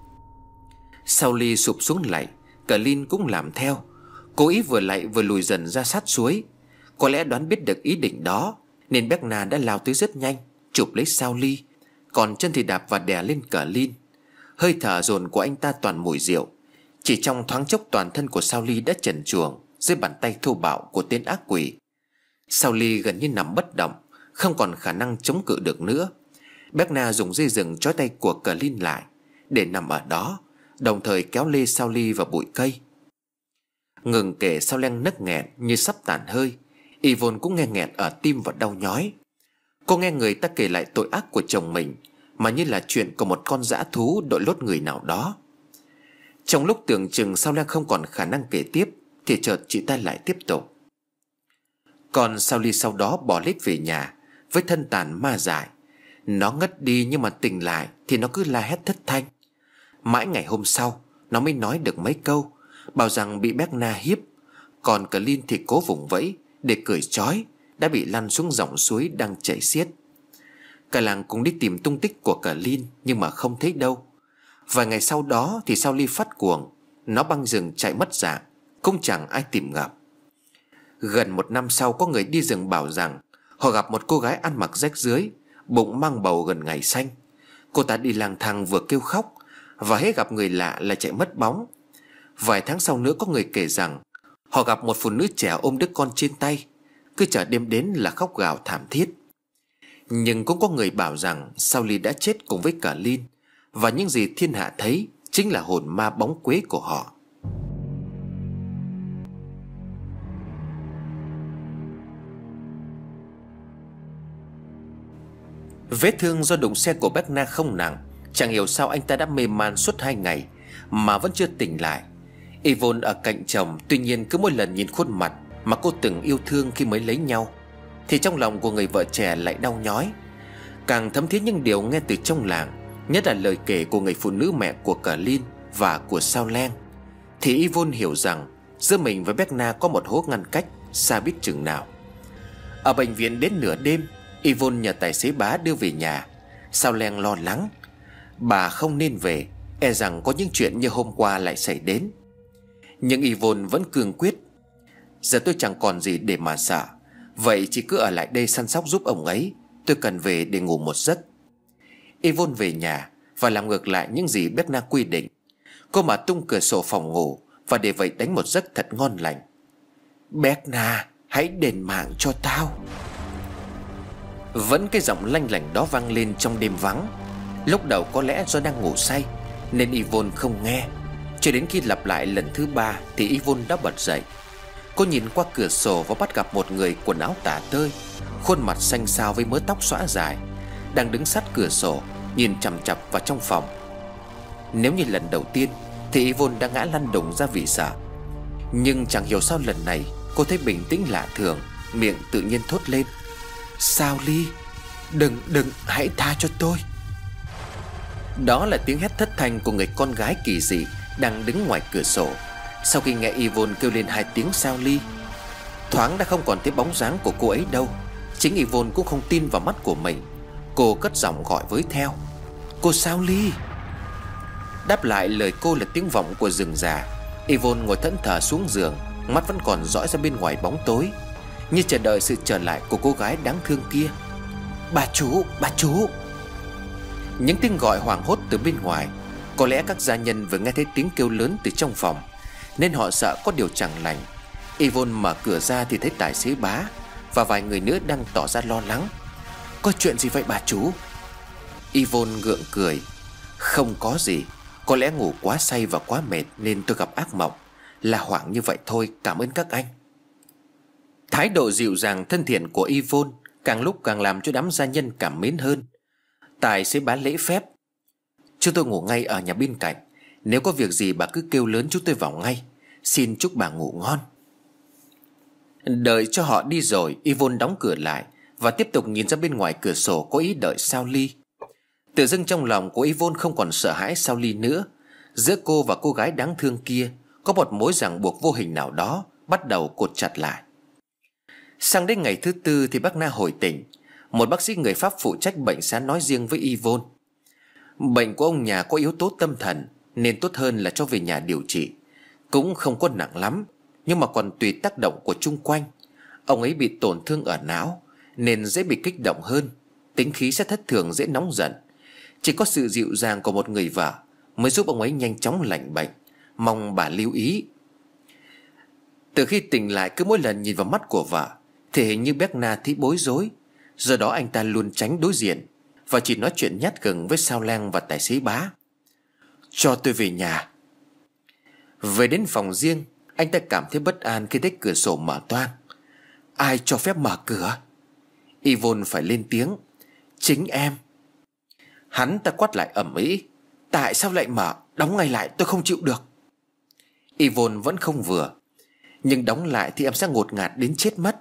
Sao Ly sụp xuống lạy, Clin cũng làm theo. Cô ý vừa lạy vừa lùi dần ra sát suối. Có lẽ đoán biết được ý định đó, nên Berna đã lao tới rất nhanh, chụp lấy Sao Ly, còn chân thì đạp và đè lên Clin. Hơi thở dồn của anh ta toàn mùi rượu. Chỉ trong thoáng chốc toàn thân của Sao Ly đã trần truồng dưới bàn tay thô bạo của tên ác quỷ. Sao Ly gần như nằm bất động, không còn khả năng chống cự được nữa. Berna dùng dây rừng trói tay của Clin lại để nằm ở đó, đồng thời kéo lê Sao Ly vào bụi cây. Ngừng kể, Sao Leng nấc nghẹn như sắp tàn hơi. Yvonne cũng nghe nghẹn ở tim và đau nhói. Cô nghe người ta kể lại tội ác của chồng mình mà như là chuyện của một con dã thú đội lốt người nào đó. Trong lúc tưởng chừng Sao Leng không còn khả năng kể tiếp thì chợt chị ta lại tiếp tục. Còn Sao Ly sau đó bỏ lết về nhà với thân tàn ma dại. Nó ngất đi, nhưng mà tỉnh lại thì nó cứ la hét thất thanh. Mãi ngày hôm sau nó mới nói được mấy câu, bảo rằng bị Berna hiếp. Còn Clin thì cố vùng vẫy để cởi trói, đã bị lăn xuống dòng suối đang chảy xiết. Cả làng cùng đi tìm tung tích của Clin, nhưng mà không thấy đâu. Vài ngày sau đó thì Sao Ly phát cuồng, nó băng rừng chạy mất dạng, cũng chẳng ai tìm gặp. Gần 1 năm sau, có người đi rừng bảo rằng họ gặp một cô gái ăn mặc rách rưới, bụng mang bầu gần ngày xanh. Cô ta đi lang thang vừa kêu khóc, và hễ gặp người lạ là chạy mất bóng. Vài tháng sau nữa, có người kể rằng họ gặp một phụ nữ trẻ ôm đứa con trên tay, cứ chờ đêm đến là khóc gào thảm thiết. Nhưng cũng có người bảo rằng Sao Ly đã chết cùng với Clin, và những gì thiên hạ thấy chính là hồn ma bóng quế của họ. Vết thương do đụng xe của Berna không nặng. Chẳng hiểu sao anh ta đã mê man suốt 2 ngày mà vẫn chưa tỉnh lại. Yvonne ở cạnh chồng, tuy nhiên cứ mỗi lần nhìn khuôn mặt mà cô từng yêu thương khi mới lấy nhau thì trong lòng của người vợ trẻ lại đau nhói. Càng thấm thía những điều nghe từ trong làng, nhất là lời kể của người phụ nữ mẹ của Clin và của Sao Leng, thì Yvonne hiểu rằng giữa mình và Berna có một hố ngăn cách xa biết chừng nào. Ở bệnh viện đến nửa đêm, Yvonne nhờ tài xế bá đưa về nhà. Sao Leng lo lắng, bà không nên về, e rằng có những chuyện như hôm qua lại xảy đến. Nhưng Yvonne vẫn cương quyết. Giờ tôi chẳng còn gì để mà sợ, vậy chị cứ ở lại đây săn sóc giúp ông ấy, tôi cần về để ngủ một giấc. Yvonne về nhà và làm ngược lại những gì Berna quy định. Cô mà tung cửa sổ phòng ngủ và để vậy đánh một giấc thật ngon lành. Berna, hãy đền mạng cho tao. Vẫn cái giọng lanh lảnh đó vang lên trong đêm vắng. Lúc đầu có lẽ do đang ngủ say nên Yvonne không nghe. Cho đến khi lặp lại lần thứ 3 thì Yvonne đã bật dậy. Cô nhìn qua cửa sổ và bắt gặp một người quần áo tả tơi, khuôn mặt xanh xao với mớ tóc xõa dài, đang đứng sát cửa sổ nhìn chằm chằm vào trong phòng. Nếu như lần đầu tiên thì Yvonne đã ngã lăn đùng ra vì sợ, nhưng chẳng hiểu sao lần này cô thấy bình tĩnh lạ thường, miệng tự nhiên thốt lên: Sao Ly, đừng, hãy tha cho tôi. Đó là tiếng hét thất thanh của người con gái kỳ dị đang đứng ngoài cửa sổ. Sau khi nghe Yvonne kêu lên 2 tiếng Sao Ly, thoáng đã không còn thấy bóng dáng của cô ấy đâu. Chính Yvonne cũng không tin vào mắt của mình. Cô cất giọng gọi với theo: Cô Sao Ly. Đáp lại lời cô là tiếng vọng của rừng già. Yvonne ngồi thẫn thờ xuống giường, mắt vẫn còn dõi ra bên ngoài bóng tối, như chờ đợi sự trở lại của cô gái đáng thương kia. Bà chú. Những tiếng gọi hoảng hốt từ bên ngoài. Có lẽ các gia nhân vừa nghe thấy tiếng kêu lớn từ trong phòng nên họ sợ có điều chẳng lành. Yvonne mở cửa ra thì thấy tài xế bá và vài người nữa đang tỏ ra lo lắng. Có chuyện gì vậy bà chú? Yvonne gượng cười. Không có gì, có lẽ ngủ quá say và quá mệt nên tôi gặp ác mộng. Là hoảng như vậy thôi, cảm ơn các anh. Thái độ dịu dàng thân thiện của Yvonne càng lúc càng làm cho đám gia nhân cảm mến hơn. Tài xế bá lễ phép: Chúng tôi ngủ ngay ở nhà bên cạnh, nếu có việc gì bà cứ kêu lớn chúng tôi vào ngay. Xin chúc bà ngủ ngon. Đợi cho họ đi rồi, Yvonne đóng cửa lại và tiếp tục nhìn ra bên ngoài cửa sổ, có ý đợi Sao Ly. Tự dưng trong lòng của Yvonne không còn sợ hãi Sao Ly nữa. Giữa cô và cô gái đáng thương kia có một mối ràng buộc vô hình nào đó bắt đầu cột chặt lại. Sang đến ngày thứ 4 thì bác Na hồi tỉnh. Một bác sĩ người Pháp phụ trách bệnh xá nói riêng với Yvonne: Bệnh của ông nhà có yếu tố tâm thần, nên tốt hơn là cho về nhà điều trị. Cũng không có nặng lắm, nhưng mà còn tùy tác động của chung quanh. Ông ấy bị tổn thương ở não nên dễ bị kích động hơn, tính khí sẽ thất thường, dễ nóng giận. Chỉ có sự dịu dàng của một người vợ mới giúp ông ấy nhanh chóng lành bệnh. Mong bà lưu ý. Từ khi tỉnh lại, cứ mỗi lần nhìn vào mắt của vợ thì hình như Berna thấy bối rối. Do đó anh ta luôn tránh đối diện và chỉ nói chuyện nhát gừng với Sao Lang và tài xế bá. Cho tôi về nhà. Về đến phòng riêng, anh ta cảm thấy bất an khi thấy cửa sổ mở toang. Ai cho phép mở cửa? Yvonne phải lên tiếng: Chính em. Hắn ta quát lại ầm ĩ: Tại sao lại mở? Đóng ngay lại, tôi không chịu được. Yvonne vẫn không vừa: Nhưng đóng lại thì em sẽ ngột ngạt đến chết mất.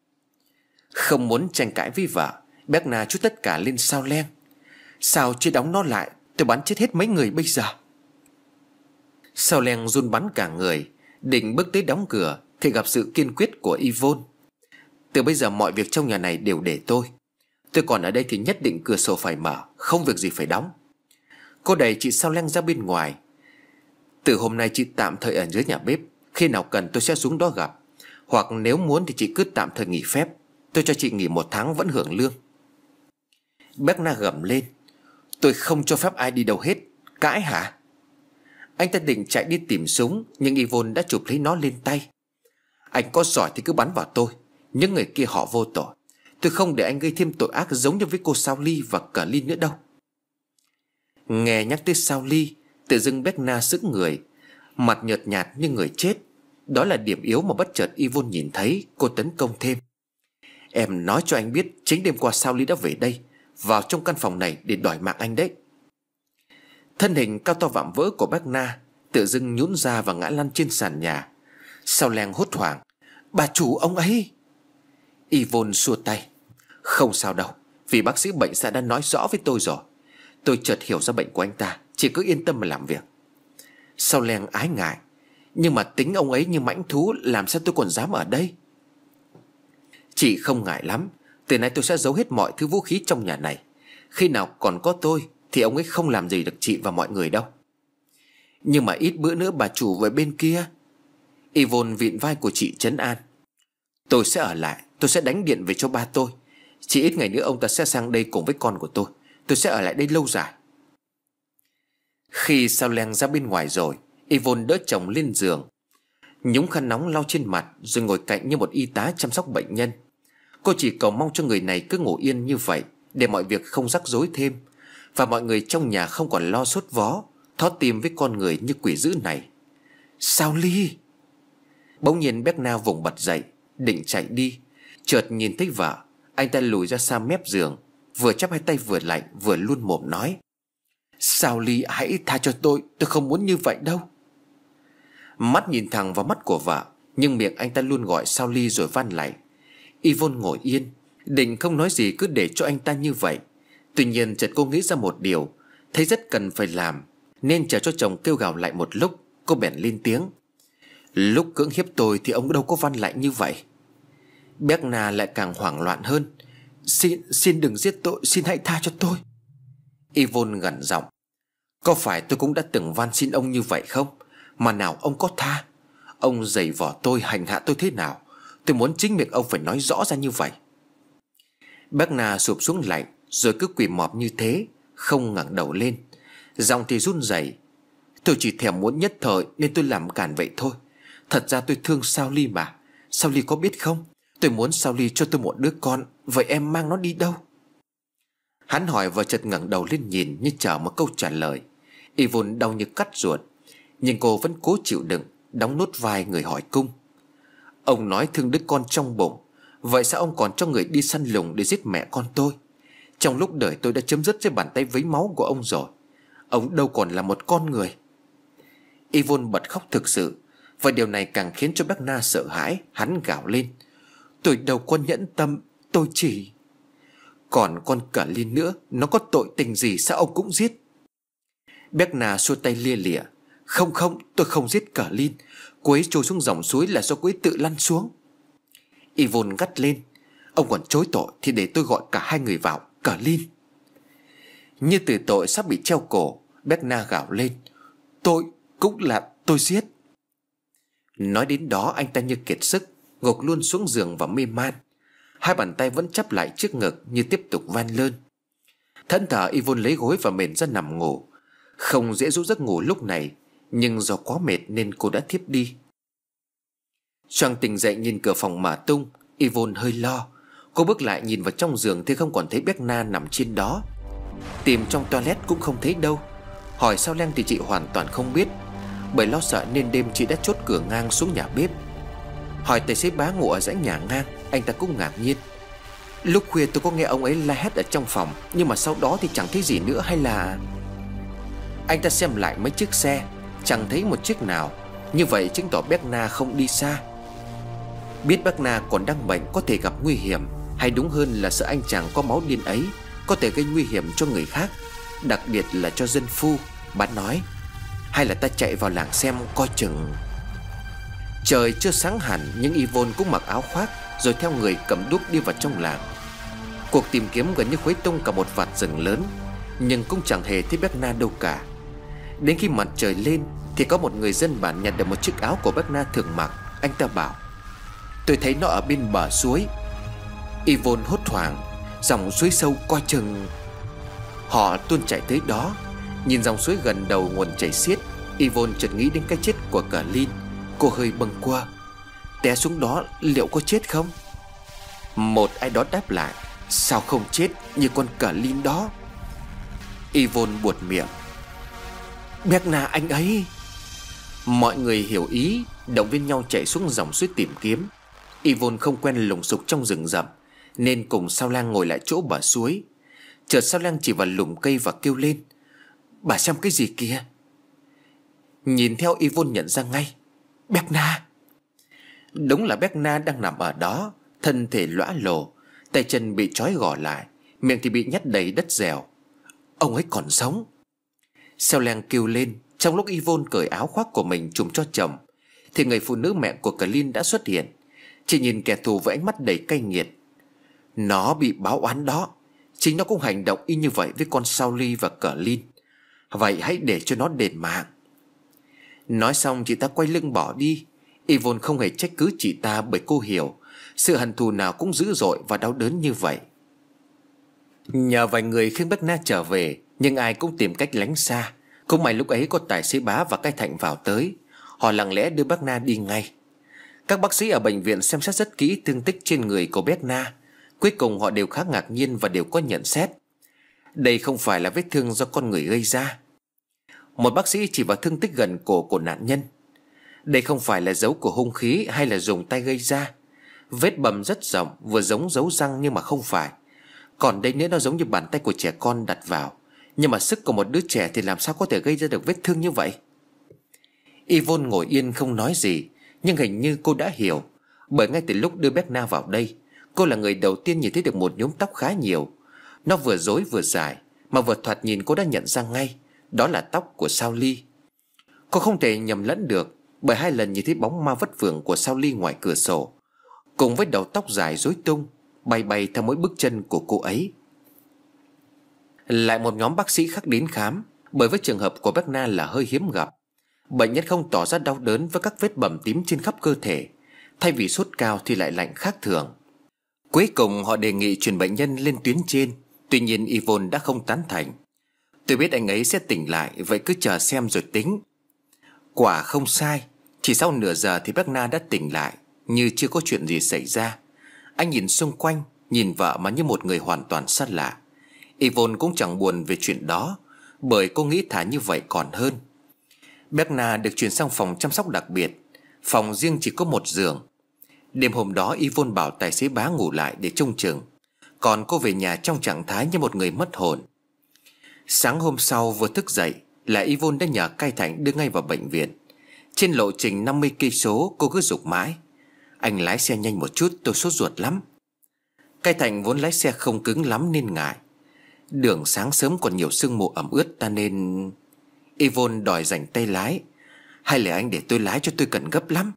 Không muốn tranh cãi với vợ, Berna trút tất cả lên Sao Lang: Sao chưa đóng nó lại? Tôi bắn chết hết mấy người bây giờ. Sao Lang run bắn cả người, định bước tới đóng cửa thì gặp sự kiên quyết của Yvonne: Từ bây giờ mọi việc trong nhà này đều để tôi. Tôi còn ở đây thì nhất định cửa sổ phải mở, không việc gì phải đóng. Cô đẩy chị Sao Lang ra bên ngoài: Từ hôm nay chị tạm thời ở dưới nhà bếp, khi nào cần tôi sẽ xuống đó gặp. Hoặc nếu muốn thì chị cứ tạm thời nghỉ phép, tôi cho chị nghỉ 1 tháng vẫn hưởng lương. Berna gầm lên: Tôi không cho phép ai đi đâu hết. Cãi hả? Anh ta định chạy đi tìm súng, nhưng Yvonne đã chụp lấy nó lên tay. Anh có giỏi thì cứ bắn vào tôi, những người kia họ vô tội. Tôi không để anh gây thêm tội ác giống như với cô Sao Ly và cả Ly nữa đâu. Nghe nhắc tới Sao Ly, tự dưng Berna sững người, mặt nhợt nhạt như người chết. Đó là điểm yếu mà bất chợt Yvonne nhìn thấy. Cô tấn công thêm: Em nói cho anh biết, chính đêm qua Sao Ly đã về đây, vào trong căn phòng này để đòi mạng anh đấy. Thân hình cao to vạm vỡ của Berna tự dưng nhũn ra và ngã lăn trên sàn nhà. Sao Lang hốt hoảng: Bà chủ, ông ấy. Yvonne xua tay: Không sao đâu, vì bác sĩ bệnh xã đã nói rõ với tôi rồi. Tôi chợt hiểu ra bệnh của anh ta, chỉ cứ yên tâm mà làm việc. Sao Lang ái ngại: Nhưng mà tính ông ấy như mãnh thú, làm sao tôi còn dám ở đây? Chị không ngại lắm. Từ nay tôi sẽ giấu hết mọi thứ vũ khí trong nhà này. Khi nào còn có tôi thì ông ấy không làm gì được chị và mọi người đâu. Nhưng mà ít bữa nữa bà chủ về bên kia. Yvonne vịn vai của chị trấn an. Tôi sẽ ở lại. Tôi sẽ đánh điện về cho ba tôi. Chỉ ít ngày nữa ông ta sẽ sang đây cùng với con của tôi. Tôi sẽ ở lại đây lâu dài. Khi Sao Leng ra bên ngoài rồi, Yvonne đỡ chồng lên giường, nhúng khăn nóng lau trên mặt, rồi ngồi cạnh như một y tá chăm sóc bệnh nhân. Cô chỉ cầu mong cho người này cứ ngủ yên như vậy, để mọi việc không rắc rối thêm, và mọi người trong nhà không còn lo sốt vó, thót tim với con người như quỷ dữ này. Sao Ly? Bỗng nhiên Bernard vùng bật dậy, định chạy đi. Chợt nhìn thấy vợ, anh ta lùi ra xa mép giường, vừa chắp hai tay vừa lạnh vừa luôn mồm nói. Sao Ly, hãy tha cho tôi không muốn như vậy đâu. Mắt nhìn thẳng vào mắt của vợ, nhưng miệng anh ta luôn gọi Sao Ly rồi van lạy. Yvonne ngồi yên, định không nói gì cứ để cho anh ta như vậy. Tuy nhiên chợt cô nghĩ ra một điều, thấy rất cần phải làm, nên chờ cho chồng kêu gào lại một lúc, cô bèn lên tiếng. Lúc cưỡng hiếp tôi thì ông đâu có van lạy như vậy. Bernard lại càng hoảng loạn hơn. Xin đừng giết tôi, xin hãy tha cho tôi. Yvonne gằn giọng. Có phải tôi cũng đã từng van xin ông như vậy không? Mà nào ông có tha. Ông giày vò tôi, hành hạ tôi thế nào, tôi muốn chính miệng ông phải nói rõ ra như vậy. Bernard sụp xuống lạnh, rồi cứ quỳ mọp như thế, không ngẩng đầu lên. Giọng thì run rẩy. Tôi chỉ thèm muốn nhất thời nên tôi làm cản vậy thôi. Thật ra tôi thương Sao Ly mà. Sao Ly có biết không? Tôi muốn Sao Ly cho tôi một đứa con. Vậy em mang nó đi đâu? Hắn hỏi và chợt ngẩng đầu lên nhìn như chờ một câu trả lời. Yvonne đau như cắt ruột, nhưng cô vẫn cố chịu đựng, đóng nốt vai người hỏi cung. Ông nói thương đứa con trong bụng, vậy sao ông còn cho người đi săn lùng để giết mẹ con tôi? Trong lúc đời tôi đã chấm dứt với bàn tay vấy máu của ông rồi. Ông đâu còn là một con người. Yvonne bật khóc thực sự, và điều này càng khiến cho Bernard sợ hãi. Hắn gào lên. Tôi đâu có nhẫn tâm, tôi chỉ... Còn con Cả Linh nữa, nó có tội tình gì sao ông cũng giết? Bernard xua tay lia lịa. Không, tôi không giết Cả Linh. Cô ấy trôi xuống dòng suối là do cô ấy tự lăn xuống. Yvonne gắt lên. Ông còn chối tội thì để tôi gọi cả hai người vào. Cả Linh. Như từ tội sắp bị treo cổ, Bernard gào lên. Tôi giết. Nói đến đó anh ta như kiệt sức, gục luôn xuống giường và mê man. Hai bàn tay vẫn chắp lại trước ngực như tiếp tục van lơn. Thẫn thờ Yvonne lấy gối và mền ra nằm ngủ. Không dễ dỗ giấc ngủ lúc này, nhưng do quá mệt nên cô đã thiếp đi. Choàng tỉnh dậy nhìn cửa phòng mở tung, Yvonne hơi lo. Cô bước lại nhìn vào trong giường thì không còn thấy Bernard nằm trên đó. Tìm trong toilet cũng không thấy đâu. Hỏi Sao Leng thì chị hoàn toàn không biết, bởi lo sợ nên đêm chị đã chốt cửa ngang xuống nhà bếp. Hỏi tài xế Bá ngủ ở dãy nhà ngang, anh ta cũng ngạc nhiên. Lúc khuya tôi có nghe ông ấy la hét ở trong phòng, nhưng mà sau đó thì chẳng thấy gì nữa, hay là... Anh ta xem lại mấy chiếc xe, chẳng thấy một chiếc nào. Như vậy chứng tỏ Bernard không đi xa. Biết Bernard còn đang bệnh, có thể gặp nguy hiểm, hay đúng hơn là sợ anh chàng có máu điên ấy có thể gây nguy hiểm cho người khác, đặc biệt là cho dân phu. Bác nói. Hay là ta chạy vào làng xem coi chừng. Trời chưa sáng hẳn, nhưng Yvonne cũng mặc áo khoác, rồi theo người cầm đuốc đi vào trong làng. Cuộc tìm kiếm gần như khuấy tung cả một vạt rừng lớn, nhưng cũng chẳng hề thấy Bernard đâu cả. Đến khi mặt trời lên thì có một người dân bản nhặt được một chiếc áo của Bernard thường mặc. Anh ta bảo. Tôi thấy nó ở bên bờ suối. Yvonne hốt hoảng. Dòng suối sâu coi chừng. Họ tuôn chạy tới đó. Nhìn dòng suối gần đầu nguồn chảy xiết, Yvonne chợt nghĩ đến cái chết của Cả Linh. Cô hơi bâng quơ. Té xuống đó liệu có chết không? Một ai đó đáp lại. Sao không chết như con Cả Linh đó? Yvonne buột miệng. Bernard anh ấy. Mọi người hiểu ý, động viên nhau chạy xuống dòng suối tìm kiếm. Yvonne không quen lùng sục trong rừng rậm, nên cùng Sao Lang ngồi lại chỗ bờ suối. Chợt Sao Lang chỉ vào lùm cây và kêu lên. Bà xem cái gì kìa? Nhìn theo Yvonne nhận ra ngay. Bernard. Đúng là Bernard đang nằm ở đó, thân thể lõa lồ, tay chân bị trói gò lại, miệng thì bị nhét đầy đất dẻo. Ông ấy còn sống. Sao Lang kêu lên. Trong lúc Yvonne cởi áo khoác của mình trùm cho chồng, thì người phụ nữ mẹ của Cả Linh đã xuất hiện. Chị nhìn kẻ thù với ánh mắt đầy cay nghiệt. Nó bị báo oán đó. Chính nó cũng hành động y như vậy với con Sao Ly và Cờ Lin. Vậy hãy để cho nó đền mạng. Nói xong chị ta quay lưng bỏ đi. Yvonne không hề trách cứ chị ta, bởi cô hiểu sự hận thù nào cũng dữ dội và đau đớn như vậy. Nhờ vài người khiến Berna trở về, nhưng ai cũng tìm cách lánh xa. Cũng may lúc ấy có tài xế Bá và Cái Thạnh vào tới. Họ lặng lẽ đưa Berna đi ngay. Các bác sĩ ở bệnh viện xem xét rất kỹ thương tích trên người của Berna. Cuối cùng họ đều khá ngạc nhiên và đều có nhận xét đây không phải là vết thương do con người gây ra. Một bác sĩ chỉ vào thương tích gần cổ của nạn nhân. Đây không phải là dấu của hung khí hay là dùng tay gây ra. Vết bầm rất rộng, vừa giống dấu răng nhưng mà không phải. Còn đây nữa, nó giống như bàn tay của trẻ con đặt vào. Nhưng mà sức của một đứa trẻ thì làm sao có thể gây ra được vết thương như vậy? Yvonne ngồi yên không nói gì, nhưng hình như cô đã hiểu. Bởi ngay từ lúc đưa Berna vào đây, cô là người đầu tiên nhìn thấy được một nhúm tóc khá nhiều. Nó vừa rối vừa dài, mà vừa thoạt nhìn cô đã nhận ra ngay đó là tóc của Sao Ly. Cô không thể nhầm lẫn được, bởi 2 lần nhìn thấy bóng ma vất vưởng của Sao Ly ngoài cửa sổ, cùng với đầu tóc dài rối tung bay bay theo mỗi bước chân của cô ấy. Lại một nhóm bác sĩ khác đến khám, bởi với trường hợp của Berna là hơi hiếm gặp. Bệnh nhân không tỏ ra đau đớn với các vết bầm tím trên khắp cơ thể, thay vì sốt cao thì lại lạnh khác thường. Cuối cùng họ đề nghị chuyển bệnh nhân lên tuyến trên. Tuy nhiên Yvonne đã không tán thành. Tôi biết anh ấy sẽ tỉnh lại, vậy cứ chờ xem rồi tính. Quả không sai. Chỉ sau nửa giờ thì Berna đã tỉnh lại, như chưa có chuyện gì xảy ra. Anh nhìn xung quanh, nhìn vợ mà như một người hoàn toàn xa lạ. Yvonne cũng chẳng buồn về chuyện đó, bởi cô nghĩ thà như vậy còn hơn. Berna được chuyển sang phòng chăm sóc đặc biệt. Phòng riêng chỉ có 1 giường. Đêm hôm đó Yvonne bảo tài xế Bá ngủ lại để trông chừng, còn cô về nhà trong trạng thái như một người mất hồn. Sáng hôm sau vừa thức dậy là Yvonne đã nhờ Cái Thạnh đưa ngay vào bệnh viện. Trên lộ trình 50 cây số, cô cứ giục mãi: anh lái xe nhanh một chút, tôi sốt ruột lắm. Cái Thạnh vốn lái xe không cứng lắm nên ngại. Đường sáng sớm còn nhiều sương mù ẩm ướt, ta nên... Yvonne đòi giành tay lái. Hay là anh để tôi lái cho, tôi cần gấp lắm.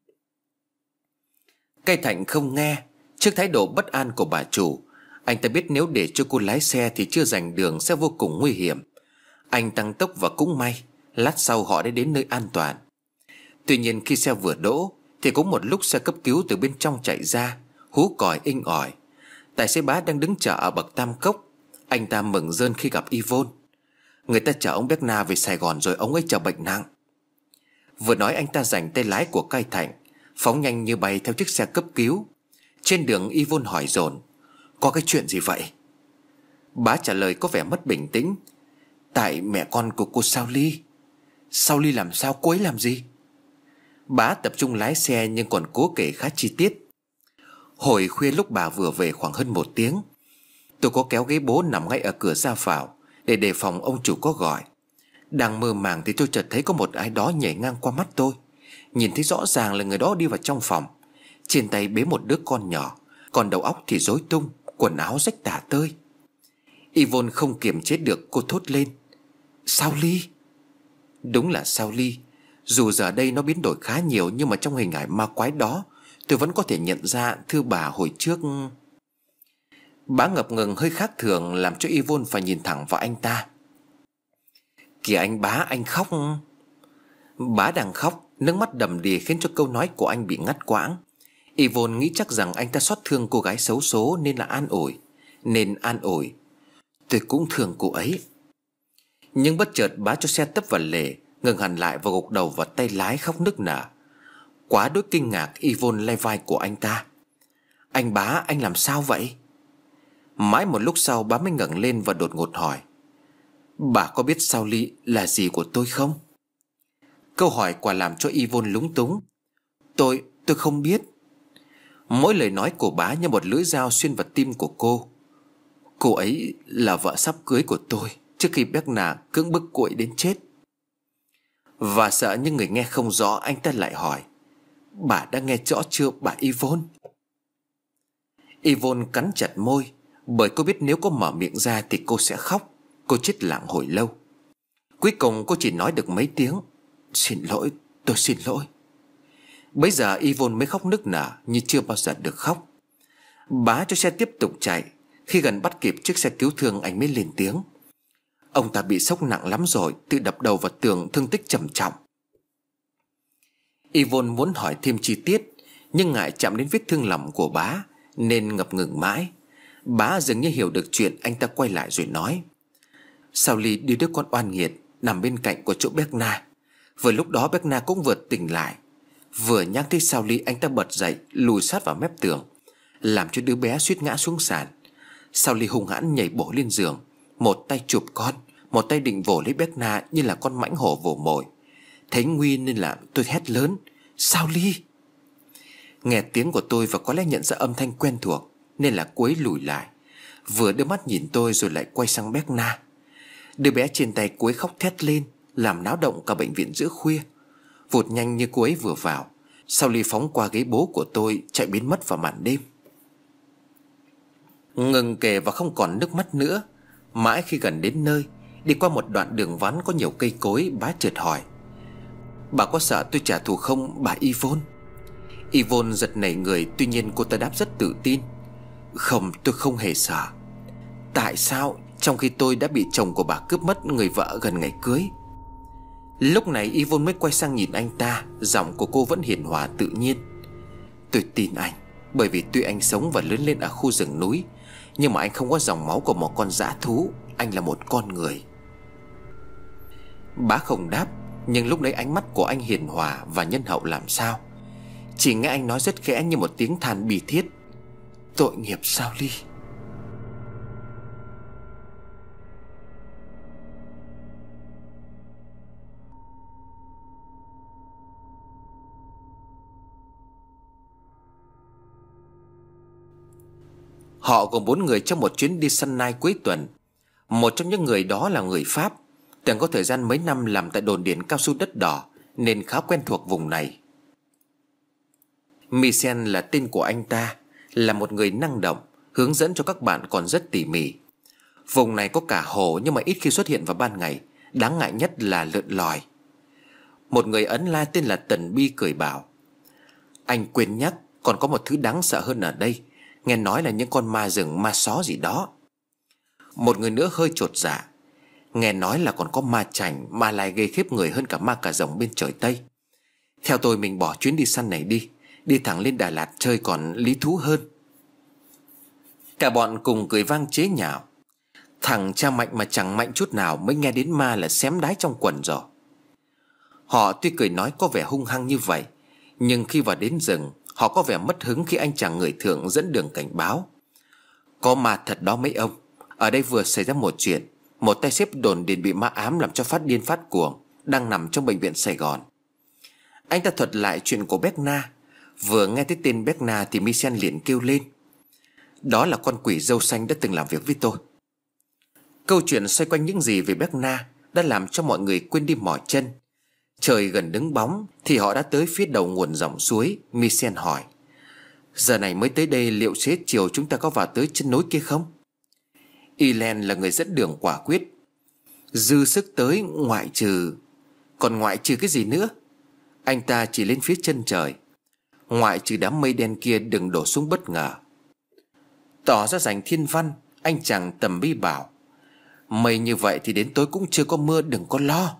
Cái Thạnh không nghe. Trước thái độ bất an của bà chủ, anh ta biết nếu để cho cô lái xe thì chưa giành đường sẽ vô cùng nguy hiểm. Anh tăng tốc và cũng may lát sau họ đã đến nơi an toàn. Tuy nhiên khi xe vừa đỗ thì cũng một lúc xe cấp cứu từ bên trong chạy ra, hú còi inh ỏi. Tài xế Bá đang đứng chờ ở bậc Tam Cốc. Anh ta mừng rơn khi gặp Yvonne. Người ta chở ông Berna về Sài Gòn rồi, ông ấy chờ bệnh nặng. Vừa nói anh ta giành tay lái của Cái Thạnh, phóng nhanh như bay theo chiếc xe cấp cứu. Trên đường Yvonne hỏi dồn: có cái chuyện gì vậy? Bá trả lời có vẻ mất bình tĩnh: tại mẹ con của cô Sao Ly. Sao Ly làm sao, cô ấy làm gì? Bá tập trung lái xe nhưng còn cố kể khá chi tiết. Hồi khuya lúc bà vừa về khoảng hơn 1 tiếng, tôi có kéo ghế bố nằm ngay ở cửa ra vào để đề phòng ông chủ có gọi. Đang mơ màng thì tôi chợt thấy có một ai đó nhảy ngang qua mắt tôi. Nhìn thấy rõ ràng là người đó đi vào trong phòng, trên tay bế một đứa con nhỏ, còn đầu óc thì rối tung, quần áo rách tả tơi. Yvonne không kiềm chế được, cô thốt lên: Sao Ly. Đúng là Sao Ly. Dù giờ đây nó biến đổi khá nhiều, nhưng mà trong hình ảnh ma quái đó tôi vẫn có thể nhận ra. Thưa bà, hồi trước... Bá ngập ngừng hơi khác thường làm cho Yvonne phải nhìn thẳng vào anh ta. Kìa anh Bá, anh khóc. Bá đang khóc, nước mắt đầm đìa khiến cho câu nói của anh bị ngắt quãng. Yvonne nghĩ chắc rằng anh ta xót thương cô gái xấu số nên là an ủi: tôi cũng thương cô ấy. Nhưng bất chợt Bá cho xe tấp vào lề, ngừng hẳn lại và gục đầu vào tay lái khóc nức nở. Quá đỗi kinh ngạc, Yvonne lay vai của anh ta: anh Bá, anh làm sao vậy? Mãi một lúc sau Bá mới ngẩng lên và đột ngột hỏi: bà có biết Sao Ly là gì của tôi không? Câu hỏi quả làm cho Yvonne lúng túng. Tôi không biết. Mỗi lời nói của Bá như một lưỡi dao xuyên vào tim của cô. Cô ấy là vợ sắp cưới của tôi trước khi Berna cưỡng bức cô ấy đến chết. Và sợ những người nghe không rõ, anh ta lại hỏi: bà đã nghe rõ chưa bà Yvonne? Yvonne cắn chặt môi, bởi cô biết nếu có mở miệng ra thì cô sẽ khóc. Cô chết lặng hồi lâu. Cuối cùng cô chỉ nói được mấy tiếng: xin lỗi, tôi xin lỗi. Bấy giờ Yvonne mới khóc nức nở như chưa bao giờ được khóc. Bá cho xe tiếp tục chạy. Khi gần bắt kịp chiếc xe cứu thương, anh mới lên tiếng: "Ông ta bị sốc nặng lắm rồi, tự đập đầu vào tường, thương tích trầm trọng." Yvonne muốn hỏi thêm chi tiết, nhưng ngại chạm đến vết thương lòng của bá nên ngập ngừng mãi. Bá dường như hiểu được chuyện, anh ta quay lại rồi nói: "Sao Ly đưa đứa con oan nghiệt nằm bên cạnh của chỗ Berna. Vừa lúc đó Berna cũng vừa tỉnh lại. Vừa nhắc tới Sao Ly, anh ta bật dậy lùi sát vào mép tường, làm cho đứa bé suýt ngã xuống sàn. Sao Ly hung hãn nhảy bổ lên giường, một tay chụp con, một tay định vồ lấy Berna như là con mãnh hổ vồ mồi. Thấy nguy nên là tôi hét lớn: 'Sao Ly!' Nghe tiếng của tôi và có lẽ nhận ra âm thanh quen thuộc nên là cô ấy lùi lại, vừa đưa mắt nhìn tôi rồi lại quay sang Berna. Đứa bé trên tay cô ấy khóc thét lên, làm náo động cả bệnh viện giữa khuya. Vụt nhanh như cô ấy vừa vào, Sao Ly phóng qua ghế bố của tôi, chạy biến mất vào màn đêm." Ngừng kể và không còn nước mắt nữa. Mãi khi gần đến nơi, đi qua một đoạn đường vắng có nhiều cây cối, bá chợt hỏi: "Bà có sợ tôi trả thù không bà Yvonne?" Yvonne giật nảy người, tuy nhiên cô ta đáp rất tự tin: "Không, tôi không hề sợ." "Tại sao, trong khi tôi đã bị chồng của bà cướp mất người vợ gần ngày cưới?" Lúc này Yvonne mới quay sang nhìn anh ta, giọng của cô vẫn hiền hòa tự nhiên: "Tôi tin anh, bởi vì tuy anh sống và lớn lên ở khu rừng núi, nhưng mà anh không có dòng máu của một con dã thú. Anh là một con người." Bá không đáp, nhưng lúc đấy ánh mắt của anh hiền hòa và nhân hậu làm sao. Chỉ nghe anh nói rất khẽ như một tiếng than bi thiết: "Tội nghiệp Sao Ly." Họ gồm 4 người trong một chuyến đi săn nai cuối tuần. Một trong những người đó là người Pháp, từng có thời gian mấy năm làm tại đồn điền cao su đất đỏ nên khá quen thuộc vùng này. Michel là tên của anh ta, là một người năng động, hướng dẫn cho các bạn còn rất tỉ mỉ. Vùng này có cả hổ nhưng mà ít khi xuất hiện vào ban ngày, đáng ngại nhất là lợn lòi. Một người Ấn La tên là Tần Bi cười bảo: "Anh quên nhắc, còn có một thứ đáng sợ hơn ở đây. Nghe nói là những con ma rừng, ma só gì đó." Một người nữa hơi chột dạ: "Nghe nói là còn có ma chảnh, ma lai ghê khiếp người hơn cả ma cà rồng bên trời Tây. Theo tôi mình bỏ chuyến đi săn này đi, đi thẳng lên Đà Lạt chơi còn lý thú hơn." Cả bọn cùng cười vang chế nhạo: "Thằng cha mạnh mà chẳng mạnh chút nào, mới nghe đến ma là xém đái trong quần rồi." Họ tuy cười nói có vẻ hung hăng như vậy, nhưng khi vào đến rừng, họ có vẻ mất hứng khi anh chàng người thượng dẫn đường cảnh báo: "Có ma thật đó mấy ông. Ở đây vừa xảy ra một chuyện. Một tay xếp đồn điền bị ma ám làm cho phát điên phát cuồng, đang nằm trong bệnh viện Sài Gòn." Anh ta thuật lại chuyện của Berna. Vừa nghe tới tên Berna thì Michel liền kêu lên: "Đó là con quỷ râu xanh đã từng làm việc với tôi." Câu chuyện xoay quanh những gì về Berna đã làm cho mọi người quên đi mỏi chân. Trời gần đứng bóng thì họ đã tới phía đầu nguồn dòng suối. Michel hỏi: "Giờ này mới tới đây, liệu xế chiều chúng ta có vào tới chân núi kia không?" Ylen là người dẫn đường quả quyết: "Dư sức tới, ngoại trừ..." "Còn ngoại trừ cái gì nữa?" Anh ta chỉ lên phía chân trời: "Ngoại trừ đám mây đen kia đừng đổ xuống bất ngờ." Tỏ ra giành thiên văn, anh chàng Tầm Bi bảo: "Mây như vậy thì đến tối cũng chưa có mưa, đừng có lo."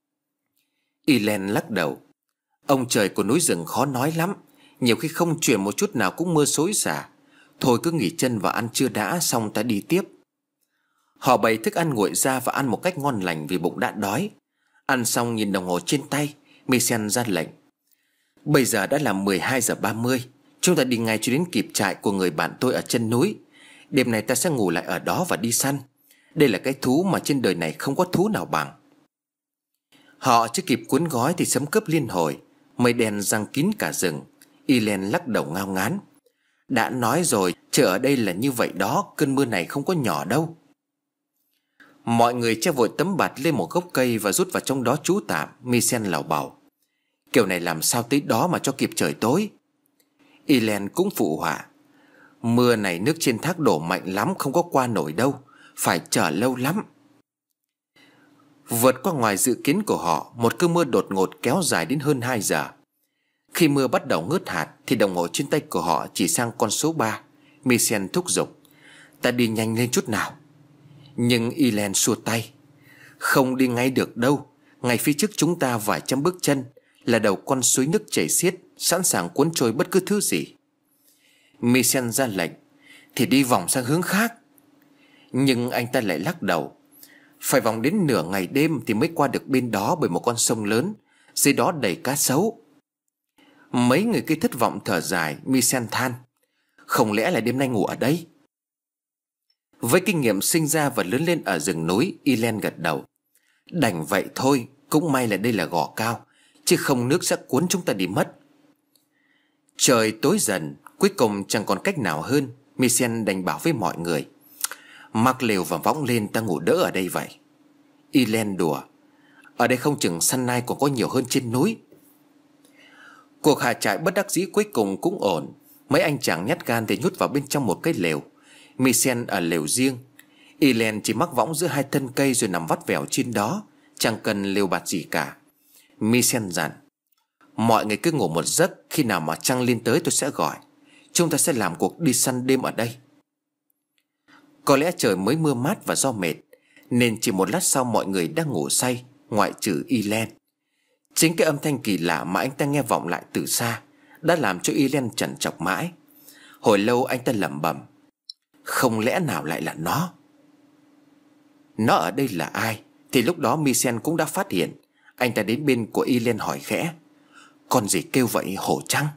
Ylen lắc đầu: "Ông trời của núi rừng khó nói lắm, nhiều khi không chuyển một chút nào cũng mưa xối xả. Thôi cứ nghỉ chân và ăn trưa đã, xong ta đi tiếp." Họ bày thức ăn nguội ra và ăn một cách ngon lành vì bụng đã đói. Ăn xong nhìn đồng hồ trên tay, Michel ra lệnh: "Bây giờ đã là 12 giờ 30, chúng ta đi ngay cho đến kịp trại của người bạn tôi ở chân núi. Đêm này ta sẽ ngủ lại ở đó và đi săn. Đây là cái thú mà trên đời này không có thú nào bằng." Họ chưa kịp cuốn gói thì sấm cướp liên hồi, mây đen giăng kín cả rừng. Ylen lắc đầu ngao ngán: "Đã nói rồi, trời ở đây là như vậy đó, cơn mưa này không có nhỏ đâu." Mọi người che vội tấm bạt lên một gốc cây và rút vào trong đó trú tạm. Michel lảo bảo: "Kiểu này làm sao tới đó mà cho kịp trời tối?" Ylen cũng phụ họa: "Mưa này nước trên thác đổ mạnh lắm, không có qua nổi đâu, phải chờ lâu lắm." Vượt qua ngoài dự kiến của họ, một cơn mưa đột ngột kéo dài đến hơn 2 giờ. Khi mưa bắt đầu ngớt hạt thì đồng hồ trên tay của họ chỉ sang con số 3. Michel thúc giục: "Ta đi nhanh lên chút nào." Nhưng Elen xua tay: "Không đi ngay được đâu. Ngay phía trước chúng ta vài trăm bước chân là đầu con suối nước chảy xiết, sẵn sàng cuốn trôi bất cứ thứ gì." Michel ra lệnh: "Thì đi vòng sang hướng khác." Nhưng anh ta lại lắc đầu: "Phải vòng đến nửa ngày đêm thì mới qua được bên đó, bởi một con sông lớn, dưới đó đầy cá sấu." Mấy người kia thất vọng thở dài. Michel than: "Không lẽ là đêm nay ngủ ở đây?" Với kinh nghiệm sinh ra và lớn lên ở rừng núi, Elen gật đầu: "Đành vậy thôi. Cũng may là đây là gò cao, chứ không nước sẽ cuốn chúng ta đi mất." Trời tối dần. Cuối cùng chẳng còn cách nào hơn, Michel đành bảo với mọi người: "Mặc lều và võng lên, ta ngủ đỡ ở đây vậy." Elen đùa: "Ở đây không chừng săn nai còn có nhiều hơn trên núi." Cuộc hạ trại bất đắc dĩ cuối cùng cũng ổn. Mấy anh chàng nhát gan thì nhốt vào bên trong một cái lều. Michel ở lều riêng. Elen chỉ mắc võng giữa hai thân cây rồi nằm vắt vẻo trên đó, chẳng cần lều bạt gì cả. Michel dặn: "Mọi người cứ ngủ một giấc, khi nào mà trăng lên tới tôi sẽ gọi. Chúng ta sẽ làm cuộc đi săn đêm ở đây." Có lẽ trời mới mưa mát và do mệt, nên chỉ một lát sau mọi người đã ngủ say, ngoại trừ Elen. Chính cái âm thanh kỳ lạ mà anh ta nghe vọng lại từ xa đã làm cho Elen trằn trọc mãi. Hồi lâu anh ta lẩm bẩm: "Không lẽ nào lại là nó?" Nó ở đây là ai thì lúc đó Michel cũng đã phát hiện. Anh ta đến bên của Elen hỏi khẽ: "Con gì kêu vậy, hổ chăng?"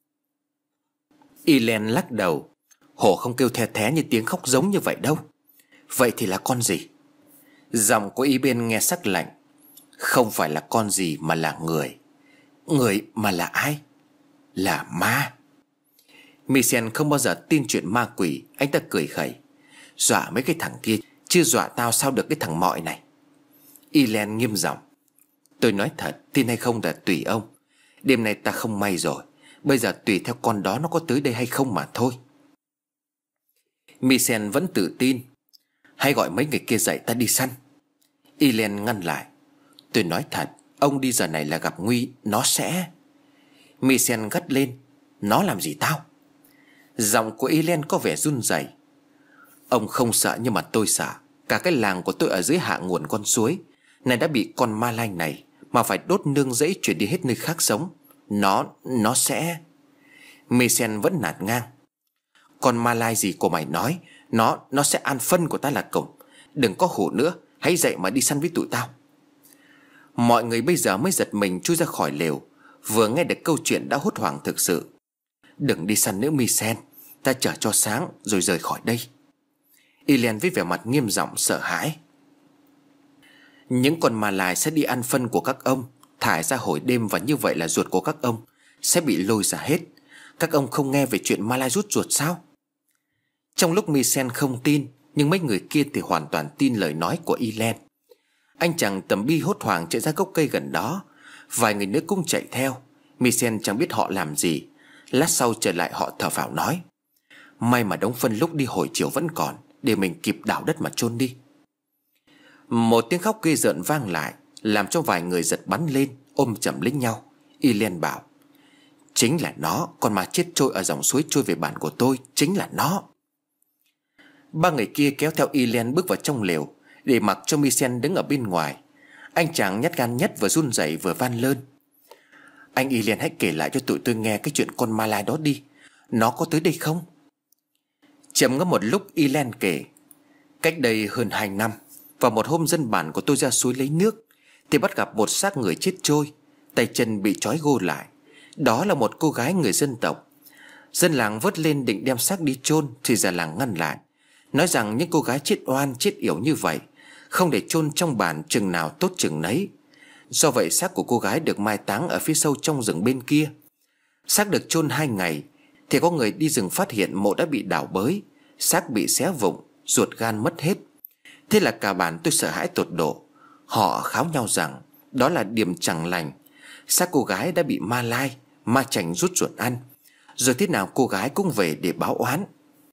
Elen lắc đầu: "Hổ không kêu the thé như tiếng khóc giống như vậy đâu." "Vậy thì là con gì?" Giọng của y bên nghe sắc lạnh: "Không phải là con gì mà là người." "Người mà là ai?" "Là ma." Michel không bao giờ tin chuyện ma quỷ. Anh ta cười khẩy: "Dọa mấy cái thằng kia, chứ dọa tao sao được cái thằng mọi này." Elen nghiêm giọng: "Tôi nói thật, tin hay không là tùy ông. Đêm nay ta không may rồi. Bây giờ tùy theo con đó nó có tới đây hay không mà thôi." Michel vẫn tự tin: "Hãy gọi mấy người kia dậy, ta đi săn." Elen ngăn lại: "Tôi nói thật, ông đi giờ này là gặp nguy, nó sẽ..." Michel gắt lên: "Nó làm gì tao?" Giọng của Elen có vẻ run rẩy: "Ông không sợ nhưng mà tôi sợ. Cả cái làng của tôi ở dưới hạ nguồn con suối này đã bị con ma lai này mà phải đốt nương rẫy, chuyển đi hết nơi khác sống. Nó sẽ..." Michel vẫn nạt ngang: "Con ma lai gì của mày nói? Nó sẽ ăn phân của ta là cùng. Đừng có hù nữa, hãy dậy mà đi săn với tụi tao." Mọi người bây giờ mới giật mình chui ra khỏi lều. Vừa nghe được câu chuyện đã hốt hoảng thực sự. "Đừng đi săn nữa Michel, ta chờ cho sáng rồi rời khỏi đây." Elen với vẻ mặt nghiêm giọng sợ hãi: "Những con ma lai sẽ đi ăn phân của các ông, thải ra hồi đêm, và như vậy là ruột của các ông sẽ bị lôi ra hết. Các ông không nghe về chuyện ma lai rút ruột sao?" Trong lúc Michel không tin, nhưng mấy người kia thì hoàn toàn tin lời nói của Elen. Anh chàng tầm bi hốt hoảng chạy ra gốc cây gần đó. Vài người nữa cũng chạy theo. Michel chẳng biết họ làm gì. Lát sau trở lại họ thở phào nói: "May mà đống phân lúc đi hồi chiều vẫn còn, để mình kịp đào đất mà chôn đi." Một tiếng khóc ghê rợn vang lại, làm cho vài người giật bắn lên, ôm chầm lấy nhau. Elen bảo: "Chính là nó, con ma chết trôi ở dòng suối trôi về bản của tôi, chính là nó." Ba người kia kéo theo Elen bước vào trong lều, để mặc cho Michel đứng ở bên ngoài. Anh chàng nhát gan nhất vừa run rẩy vừa van lơn: "Anh Elen, hãy kể lại cho tụi tôi nghe cái chuyện con ma lai đó đi. Nó có tới đây không?" Trầm ngâm một lúc, Elen kể: "Cách đây hơn 2 năm, vào một hôm dân bản của tôi ra suối lấy nước, thì bắt gặp một xác người chết trôi, tay chân bị trói gô lại. Đó là một cô gái người dân tộc. Dân làng vớt lên định đem xác đi chôn, thì già làng ngăn lại, nói rằng những cô gái chết oan chết yểu như vậy không để chôn trong bản, chừng nào tốt chừng nấy. Do vậy xác của cô gái được mai táng ở phía sâu trong rừng bên kia. Xác được chôn 2 ngày thì có người đi rừng phát hiện mộ đã bị đào bới, xác bị xé vụn, ruột gan mất hết. Thế là cả bản tôi sợ hãi tột độ. Họ kháo nhau rằng đó là điểm chẳng lành. Xác cô gái đã bị ma lai, ma chành rút ruột ăn. Rồi thế nào cô gái cũng về để báo oán."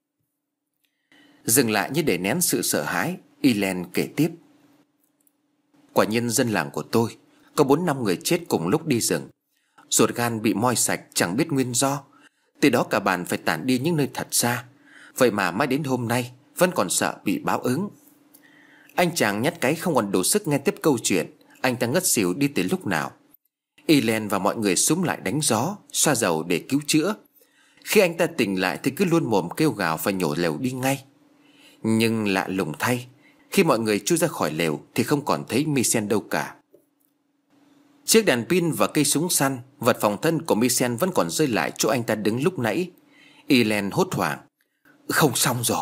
Dừng lại như để nén sự sợ hãi, Elen kể tiếp: "Quả nhiên dân làng của tôi có 4-5 người chết cùng lúc đi rừng. ruột gan bị moi sạch chẳng biết nguyên do. Từ đó cả bàn phải tản đi những nơi thật xa. Vậy mà mãi đến hôm nay vẫn còn sợ bị báo ứng. Anh chàng nhát cái không còn đủ sức nghe tiếp câu chuyện. Anh ta ngất xỉu đi từ lúc nào. Elen và mọi người xúm lại đánh gió, xoa dầu để cứu chữa. Khi anh ta tỉnh lại thì cứ luôn mồm kêu gào và nhổ lều đi ngay. Nhưng lạ lùng thay, khi mọi người chui ra khỏi lều thì không còn thấy Michel đâu cả. Chiếc đèn pin và cây súng săn, vật phòng thân của Michel vẫn còn rơi lại chỗ anh ta đứng lúc nãy. Elen hốt hoảng: "Không xong rồi."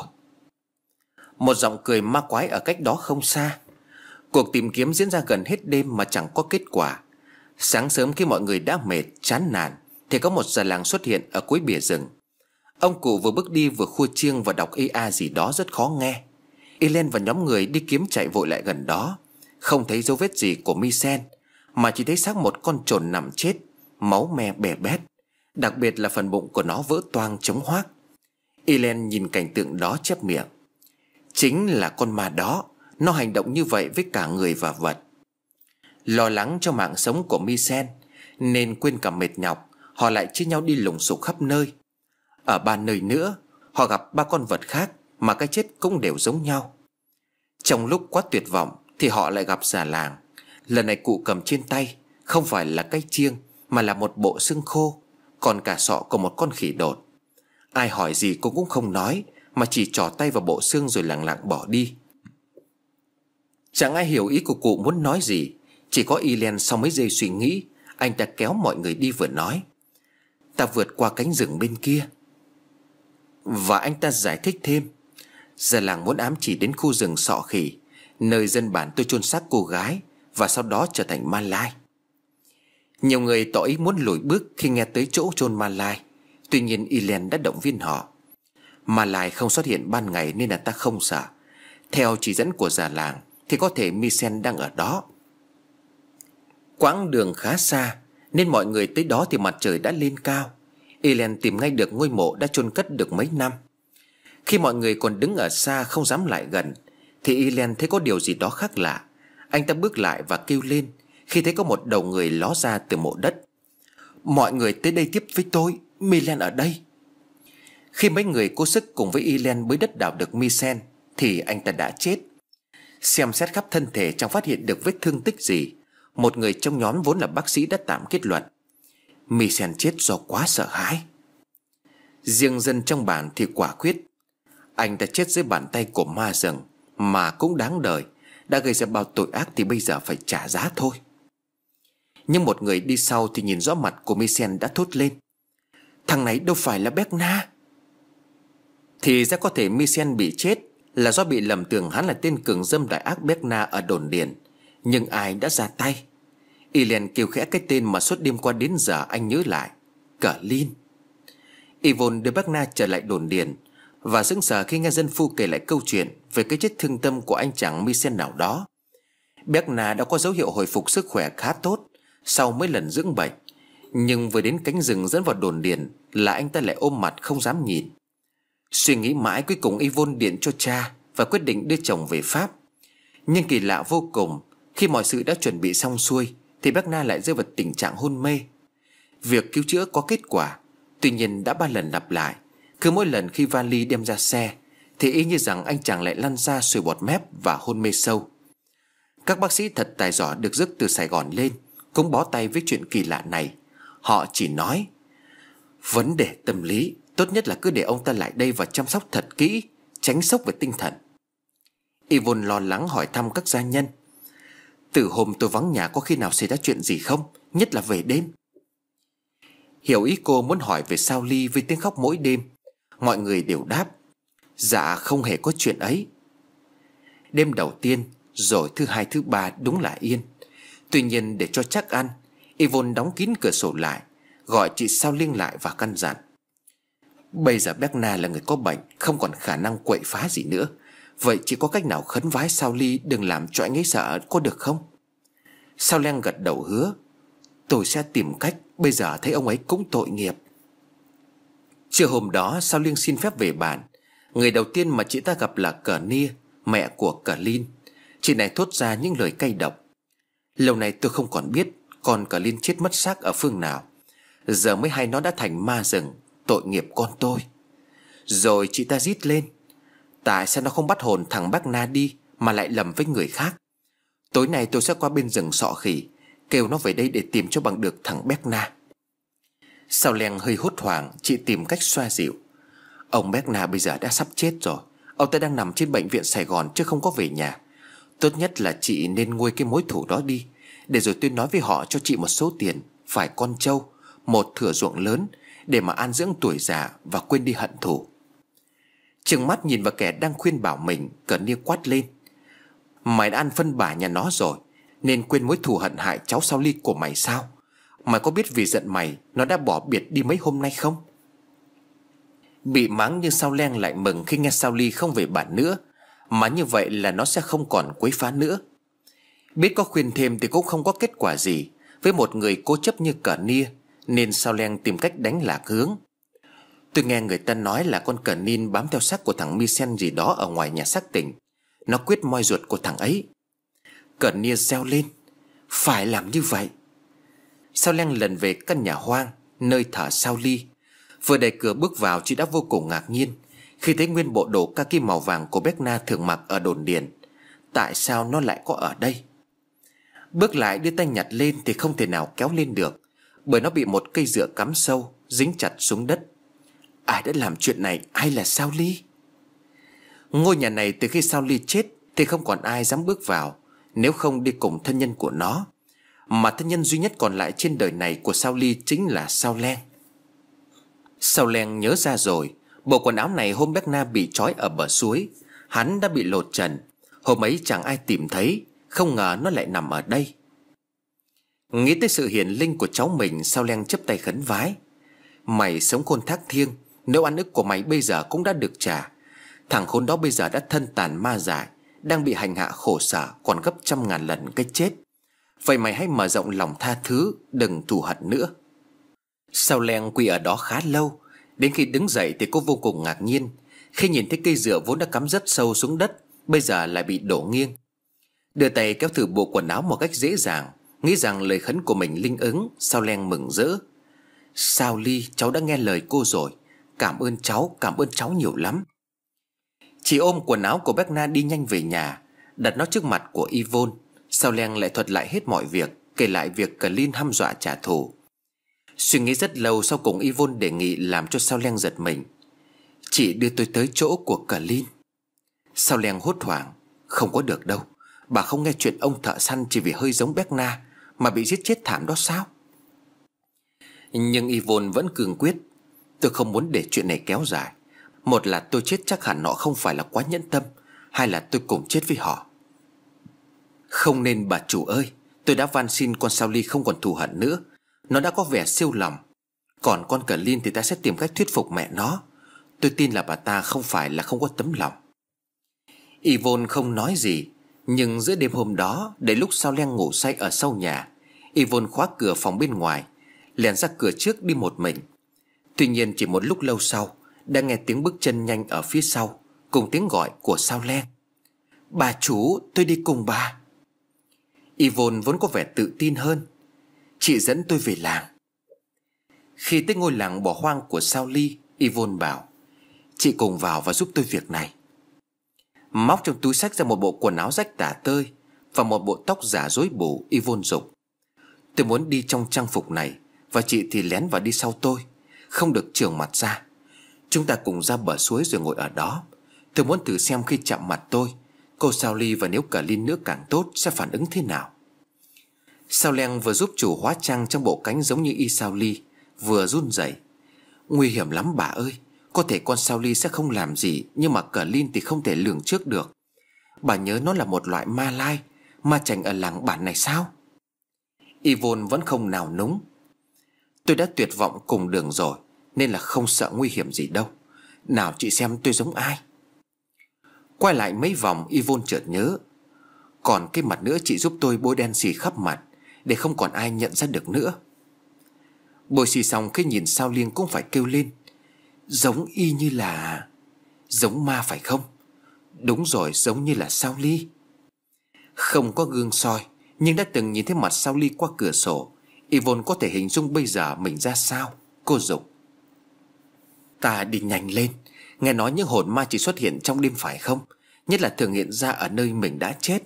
Một giọng cười ma quái ở cách đó không xa. Cuộc tìm kiếm diễn ra gần hết đêm mà chẳng có kết quả. Sáng sớm khi mọi người đã mệt, chán nản thì có một già làng xuất hiện ở cuối bìa rừng. Ông cụ vừa bước đi vừa khua chiêng và đọc ê gì đó rất khó nghe. Elen và nhóm người đi kiếm chạy vội lại gần đó. Không thấy dấu vết gì của Michel, mà chỉ thấy xác một con chồn nằm chết, máu me bè bét. Đặc biệt là phần bụng của nó vỡ toang trống hoác. Elen nhìn cảnh tượng đó chép miệng: "Chính là con ma đó. Nó hành động như vậy với cả người và vật." Lo lắng cho mạng sống của Michel nên quên cả mệt nhọc, họ lại chia nhau đi lùng sục khắp nơi. Ở 3 nơi nữa, họ gặp 3 con vật khác mà cái chết cũng đều giống nhau. Trong lúc quá tuyệt vọng thì họ lại gặp già làng. Lần này cụ cầm trên tay không phải là cái chiêng mà là một bộ xương khô, còn cả sọ của một con khỉ đột. Ai hỏi gì cô cũng không nói, mà chỉ trỏ tay vào bộ xương rồi lẳng lặng bỏ đi. Chẳng ai hiểu ý của cụ muốn nói gì. Chỉ có Elen sau mấy giây suy nghĩ, anh ta kéo mọi người đi vừa nói: "Ta vượt qua cánh rừng bên kia." Và anh ta giải thích thêm: "Già làng muốn ám chỉ đến khu rừng Sọ Khỉ, nơi dân bản tôi chôn xác cô gái và sau đó trở thành ma lai." Nhiều người tỏ ý muốn lùi bước khi nghe tới chỗ chôn ma lai. Tuy nhiên Elen đã động viên họ: "Ma lai không xuất hiện ban ngày nên là ta không sợ. Theo chỉ dẫn của già làng thì có thể Michel đang ở đó." Quãng đường khá xa nên mọi người tới đó thì mặt trời đã lên cao. Elen tìm ngay được ngôi mộ đã chôn cất được mấy năm. Khi mọi người còn đứng ở xa không dám lại gần thì Elen thấy có điều gì đó khác lạ. Anh ta bước lại và kêu lên khi thấy có một đầu người ló ra từ mộ đất: "Mọi người tới đây tiếp với tôi, Michel ở đây." Khi mấy người cố sức cùng với Elen bới đất đào được Michel thì anh ta đã chết. Xem xét khắp thân thể chẳng phát hiện được vết thương tích gì. Một người trong nhóm vốn là bác sĩ đã tạm kết luận: Michel chết do quá sợ hãi. Riêng dân trong bản thì quả quyết: anh ta chết dưới bàn tay của ma rừng, mà cũng đáng đời. Đã gây ra bao tội ác thì bây giờ phải trả giá thôi. Nhưng một người đi sau thì nhìn rõ mặt của Michel đã thốt lên: "Thằng này đâu phải là Berna." Thì ra có thể Michel bị chết là do bị lầm tưởng hắn là tên cường dâm đại ác Berna ở đồn điền. Nhưng ai đã ra tay? Elen kêu khẽ cái tên mà suốt đêm qua đến giờ anh nhớ lại: Cờ-lin. Yvonne đưa Berna trở lại đồn điền và sững sờ khi nghe dân phu kể lại câu chuyện về cái chết thương tâm của anh chàng Michel nào đó. Berna đã có dấu hiệu hồi phục sức khỏe khá tốt sau mấy lần dưỡng bệnh, nhưng vừa đến cánh rừng dẫn vào đồn điền là anh ta lại ôm mặt không dám nhìn. Suy nghĩ mãi, cuối cùng Yvonne điện cho cha và quyết định đưa chồng về Pháp. Nhưng kỳ lạ vô cùng, khi mọi sự đã chuẩn bị xong xuôi thì Berna lại rơi vào tình trạng hôn mê. Việc cứu chữa có kết quả, tuy nhiên đã 3 lần lặp lại. Cứ mỗi lần khi vali đem ra xe thì y như rằng anh chàng lại lăn ra sùi bọt mép và hôn mê sâu. Các bác sĩ thật tài giỏi được rước từ Sài Gòn lên cũng bó tay với chuyện kỳ lạ này. Họ chỉ nói: vấn đề tâm lý, tốt nhất là cứ để ông ta lại đây và chăm sóc thật kỹ, tránh sốc về tinh thần. Yvonne lo lắng hỏi thăm các gia nhân: từ hôm tôi vắng nhà có khi nào xảy ra chuyện gì không, nhất là về đêm? Hiểu ý cô muốn hỏi về Sao Ly với tiếng khóc mỗi đêm. Mọi người đều đáp: dạ không hề có chuyện ấy. Đêm đầu tiên, rồi thứ hai thứ ba đúng là yên. Tuy nhiên để cho chắc ăn, Yvonne đóng kín cửa sổ lại, gọi chị Sao Liên lại và căn dặn: bây giờ Berna là người có bệnh, không còn khả năng quậy phá gì nữa. Vậy chỉ có cách nào khấn vái Sao Ly đừng làm cho anh ấy sợ có được không? Sao Len gật đầu hứa: tôi sẽ tìm cách, bây giờ thấy ông ấy cũng tội nghiệp. Trưa hôm đó Sao Liên xin phép về bản. Người đầu tiên mà chị ta gặp là Cờ Nia, mẹ của Cờ Lin. Chị này thốt ra những lời cay độc: lâu nay tôi không còn biết con Cờ Lin chết mất xác ở phương nào, Giờ mới hay nó đã thành ma rừng. Tội nghiệp con tôi. Rồi chị ta rít lên: tại sao nó không bắt hồn thằng bác Na đi mà lại lầm với người khác? Tối nay tôi sẽ qua bên rừng Sọ Khỉ, kêu nó về đây để tìm cho bằng được thằng Béc Na. Sao Leng hơi hốt hoảng. Chị tìm cách xoa dịu: ông Béc Na bây giờ đã sắp chết rồi. Ông ta đang nằm trên bệnh viện Sài Gòn chứ không có về nhà. Tốt nhất là chị nên nguôi cái mối thù đó đi, để rồi tôi nói với họ cho chị một số tiền, phải con trâu, một thửa ruộng lớn, để mà an dưỡng tuổi già và quên đi hận thù. Trừng mắt nhìn vào kẻ đang khuyên bảo mình, Cờ Nia quát lên: mày đã ăn phân bả nhà nó rồi, nên quên mối thù hận hại cháu Sao Ly của mày sao? Mày có biết vì giận mày nó đã bỏ biệt đi mấy hôm nay không? Bị mắng nhưng Sao Leng lại mừng khi nghe Sao Ly không về bản nữa, mà như vậy là nó sẽ không còn quấy phá nữa. Biết có khuyên thêm thì cũng không có kết quả gì với một người cố chấp như Cờ Nia, nên Sao Leng tìm cách đánh lạc hướng. Tôi nghe người ta nói là con Cờ Nin bám theo xác của thằng Misen gì đó ở ngoài nhà xác tỉnh. Nó quyết moi ruột của thằng ấy. Cờ Nia reo lên: phải làm như vậy. Sao Leng lần về căn nhà hoang nơi thờ Sao Ly. Vừa đẩy cửa bước vào, chị đã vô cùng ngạc nhiên khi thấy nguyên bộ đồ kaki màu vàng của Béc Na thường mặc ở đồn điền. Tại sao nó lại có ở đây? Bước lại đưa tay nhặt lên thì không thể nào kéo lên được, bởi nó bị một cây dựa cắm sâu, dính chặt xuống đất. Ai đã làm chuyện này? Ai là Sao Ly? Ngôi nhà này từ khi Sao Ly chết thì không còn ai dám bước vào, nếu không đi cùng thân nhân của nó. Mà thân nhân duy nhất còn lại trên đời này của Sao Ly chính là Sao Leng. Sao Leng nhớ ra rồi. Bộ quần áo này hôm Béc Na bị trói ở bờ suối, hắn đã bị lột trần. Hôm ấy chẳng ai tìm thấy, không ngờ nó lại nằm ở đây. Nghĩ tới sự hiển linh của cháu mình, Sao Leng chắp tay khấn vái: mày sống khôn thác thiêng, nếu oan ức của mày bây giờ cũng đã được trả. Thằng khốn đó bây giờ đã thân tàn ma dại, đang bị hành hạ khổ sở còn gấp 100.000 lần cái chết. Vậy mày hãy mở rộng lòng tha thứ, đừng thù hận nữa. Sao Leng quỳ ở đó khá lâu. Đến khi đứng dậy thì cô vô cùng ngạc nhiên khi nhìn thấy cây dựa vốn đã cắm rất sâu xuống đất bây giờ lại bị đổ nghiêng. Đưa tay kéo thử bộ quần áo một cách dễ dàng, nghĩ rằng lời khấn của mình linh ứng. Sao Leng mừng rỡ: Sao Ly, cháu đã nghe lời cô rồi. Cảm ơn cháu nhiều lắm. Chị ôm quần áo của Béc Na đi nhanh về nhà, đặt nó trước mặt của Yvonne. Sao Leng lại thuật lại hết mọi việc, kể lại việc Cờ Lin hăm dọa trả thù. Suy nghĩ rất lâu, sau cùng Yvonne đề nghị làm cho Sao Leng giật mình: chị đưa tôi tới chỗ của Cờ Lin. Sao Leng hốt hoảng: không có được đâu. Bà không nghe chuyện ông thợ săn chỉ vì hơi giống Béc Na mà bị giết chết thảm đó sao? Nhưng Yvonne vẫn cương quyết: tôi không muốn để chuyện này kéo dài. Một là tôi chết chắc hẳn họ không phải là quá nhẫn tâm, hai là tôi cùng chết với họ. Không nên bà chủ ơi. Tôi đã van xin con Sao Ly không còn thù hận nữa. Nó đã có vẻ siêu lòng. Còn con Cờ Lin thì ta sẽ tìm cách thuyết phục mẹ nó. Tôi tin là bà ta không phải là không có tấm lòng. Yvonne không nói gì. Nhưng giữa đêm hôm đó, để lúc Sao Leng ngủ say ở sau nhà, Yvonne khóa cửa phòng bên ngoài, lèn ra cửa trước đi một mình. Tuy nhiên chỉ một lúc lâu sau, đã nghe tiếng bước chân nhanh ở phía sau, cùng tiếng gọi của Sao Leng: bà chủ, tôi đi cùng bà. Yvonne vốn có vẻ tự tin hơn: chị dẫn tôi về làng. Khi tới ngôi làng bỏ hoang của Sao Ly, Yvonne bảo: chị cùng vào và giúp tôi việc này. Móc trong túi xách ra một bộ quần áo rách tả tơi và một bộ tóc giả rối bù, Yvonne dục: tôi muốn đi trong trang phục này, và chị thì lén vào đi sau tôi, không được chưởng mặt ra. Chúng ta cùng ra bờ suối rồi ngồi ở đó. Tôi muốn thử xem khi chạm mặt tôi, cô Sao Ly và nếu Cờ Lin nữa càng tốt sẽ phản ứng thế nào. Sao Leng vừa giúp chủ hóa trang trong bộ cánh giống như y Sao Ly, vừa run rẩy: nguy hiểm lắm bà ơi. Có thể con Sao Ly sẽ không làm gì, nhưng mà Cờ Lin thì không thể lường trước được. Bà nhớ nó là một loại ma lai, ma chành ở làng bản này sao? Yvonne vẫn không nào núng: tôi đã tuyệt vọng cùng đường rồi, nên là không sợ nguy hiểm gì đâu. Nào chị xem tôi giống ai. Quay lại mấy vòng, Yvonne chợt nhớ: còn cái mặt nữa chị giúp tôi bôi đen xì khắp mặt, để không còn ai nhận ra được nữa. Bôi xì xong, khi nhìn Sao Liên cũng phải kêu lên: giống y như là... giống ma phải không? Đúng rồi, giống như là Sao Ly. Không có gương soi, nhưng đã từng nhìn thấy mặt Sao Ly qua cửa sổ, Yvonne có thể hình dung bây giờ mình ra sao. Cô dục: Ta đi nhanh lên. Nghe nói những hồn ma chỉ xuất hiện trong đêm phải không? Nhất là thường hiện ra ở nơi mình đã chết.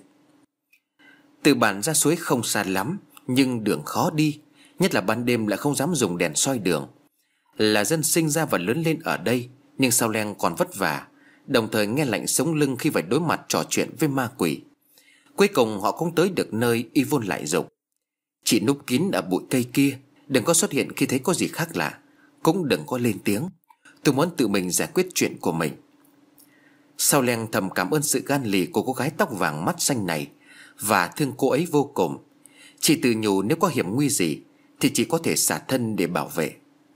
Từ bản ra suối không xa lắm, nhưng đường khó đi, nhất là ban đêm lại không dám dùng đèn soi đường. Là dân sinh ra và lớn lên ở đây, nhưng Sao Leng còn vất vả, đồng thời nghe lạnh sống lưng khi phải đối mặt trò chuyện với ma quỷ. Cuối cùng họ cũng tới được nơi. Yvonne lại dục: Chị núp kín ở bụi cây kia, đừng có xuất hiện khi thấy có gì khác lạ. Cũng đừng có lên tiếng. Tôi muốn tự mình giải quyết chuyện của mình. Sao Leng thầm cảm ơn sự gan lì của cô gái tóc vàng mắt xanh này, và thương cô ấy vô cùng. Chị tự nhủ nếu có hiểm nguy gì thì chỉ có thể xả thân để bảo vệ.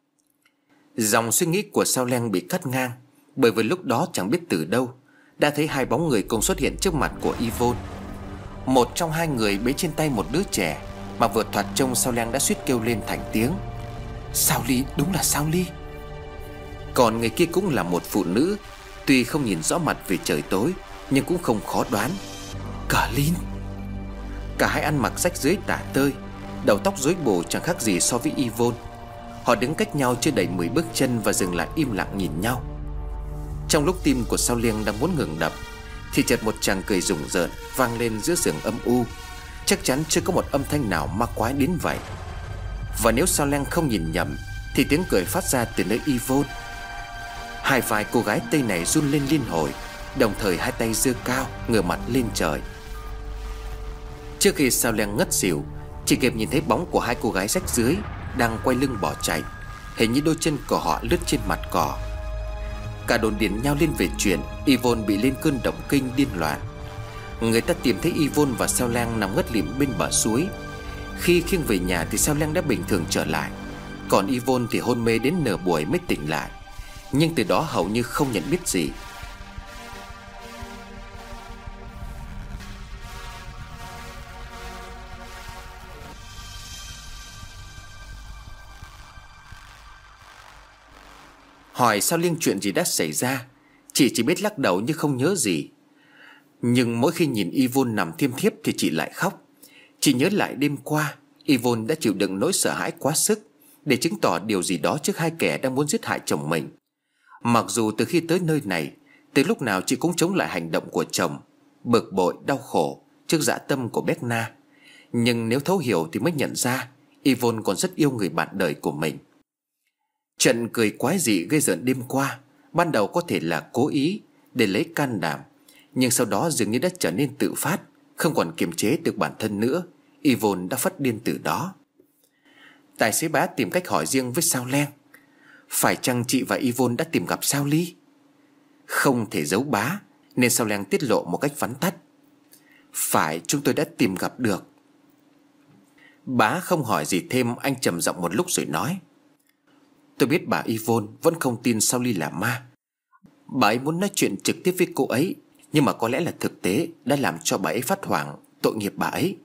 Dòng suy nghĩ của Sao Leng bị cắt ngang, bởi vì lúc đó chẳng biết từ đâu đã thấy hai bóng người cùng xuất hiện trước mặt của Yvonne. Một trong hai người bế trên tay một đứa trẻ, mà vừa thoạt trông Sao Leng đã suýt kêu lên thành tiếng: Sao Ly, đúng là Sao Ly. Còn người kia cũng là một phụ nữ, tuy không nhìn rõ mặt vì trời tối, nhưng cũng không khó đoán: Cờ Lin. Cả hai ăn mặc rách rưới tả tơi, đầu tóc rối bù chẳng khác gì so với Yvonne. Họ đứng cách nhau chưa đầy 10 bước chân và dừng lại im lặng nhìn nhau. Trong lúc tim của Sao Liêng đang muốn ngừng đập thì chợt một tràng cười rùng rợn vang lên giữa giường âm u. Chắc chắn chưa có một âm thanh nào ma quái đến vậy. Và nếu Sao Liêng không nhìn nhầm thì tiếng cười phát ra từ nơi Yvonne. Hai vai cô gái Tây này run lên liên hồi, đồng thời hai tay giơ cao, ngửa mặt lên trời. Trước khi Sao Liêng ngất xỉu, chỉ kịp nhìn thấy bóng của hai cô gái rách rưới đang quay lưng bỏ chạy. Hình như đôi chân của họ lướt trên mặt cỏ. Cả đồn điền nhau lên về chuyện Yvonne bị lên cơn động kinh điên loạn. Người ta tìm thấy Yvonne và Sao Liêng nằm ngất lịm bên bờ suối. Khi khiêng về nhà thì Sao Liêng đã bình thường trở lại, còn Yvonne thì hôn mê đến nửa buổi mới tỉnh lại, nhưng từ đó hầu như không nhận biết gì. Hỏi Sao Liêng chuyện gì đã xảy ra, chị chỉ biết lắc đầu như không nhớ gì. Nhưng mỗi khi nhìn Yvonne nằm thiêm thiếp thì chị lại khóc. Chị nhớ lại đêm qua Yvonne đã chịu đựng nỗi sợ hãi quá sức để chứng tỏ điều gì đó trước hai kẻ đang muốn giết hại chồng mình. Mặc dù từ khi tới nơi này, từ lúc nào chị cũng chống lại hành động của chồng, bực bội đau khổ trước dã tâm của Berna. Nhưng nếu thấu hiểu thì mới nhận ra Yvonne còn rất yêu người bạn đời của mình. Trận cười quái dị gây rợn đêm qua ban đầu có thể là cố ý để lấy can đảm, nhưng sau đó dường như đã trở nên tự phát, không còn kiềm chế được bản thân nữa. Yvonne đã phát điên từ đó. Tài xế Bá tìm cách hỏi riêng với Sao Liêng: Phải chăng chị và Yvonne đã tìm gặp Sao Ly? Không thể giấu Bá, nên Sao Liêng tiết lộ một cách vắn tắt: Phải, chúng tôi đã tìm gặp được. Bá không hỏi gì thêm, anh trầm giọng một lúc rồi nói: Tôi biết bà Yvonne vẫn không tin Sao Ly là ma. Bà ấy muốn nói chuyện trực tiếp với cô ấy, nhưng mà có lẽ là thực tế đã làm cho bà ấy phát hoảng. Tội nghiệp bà ấy.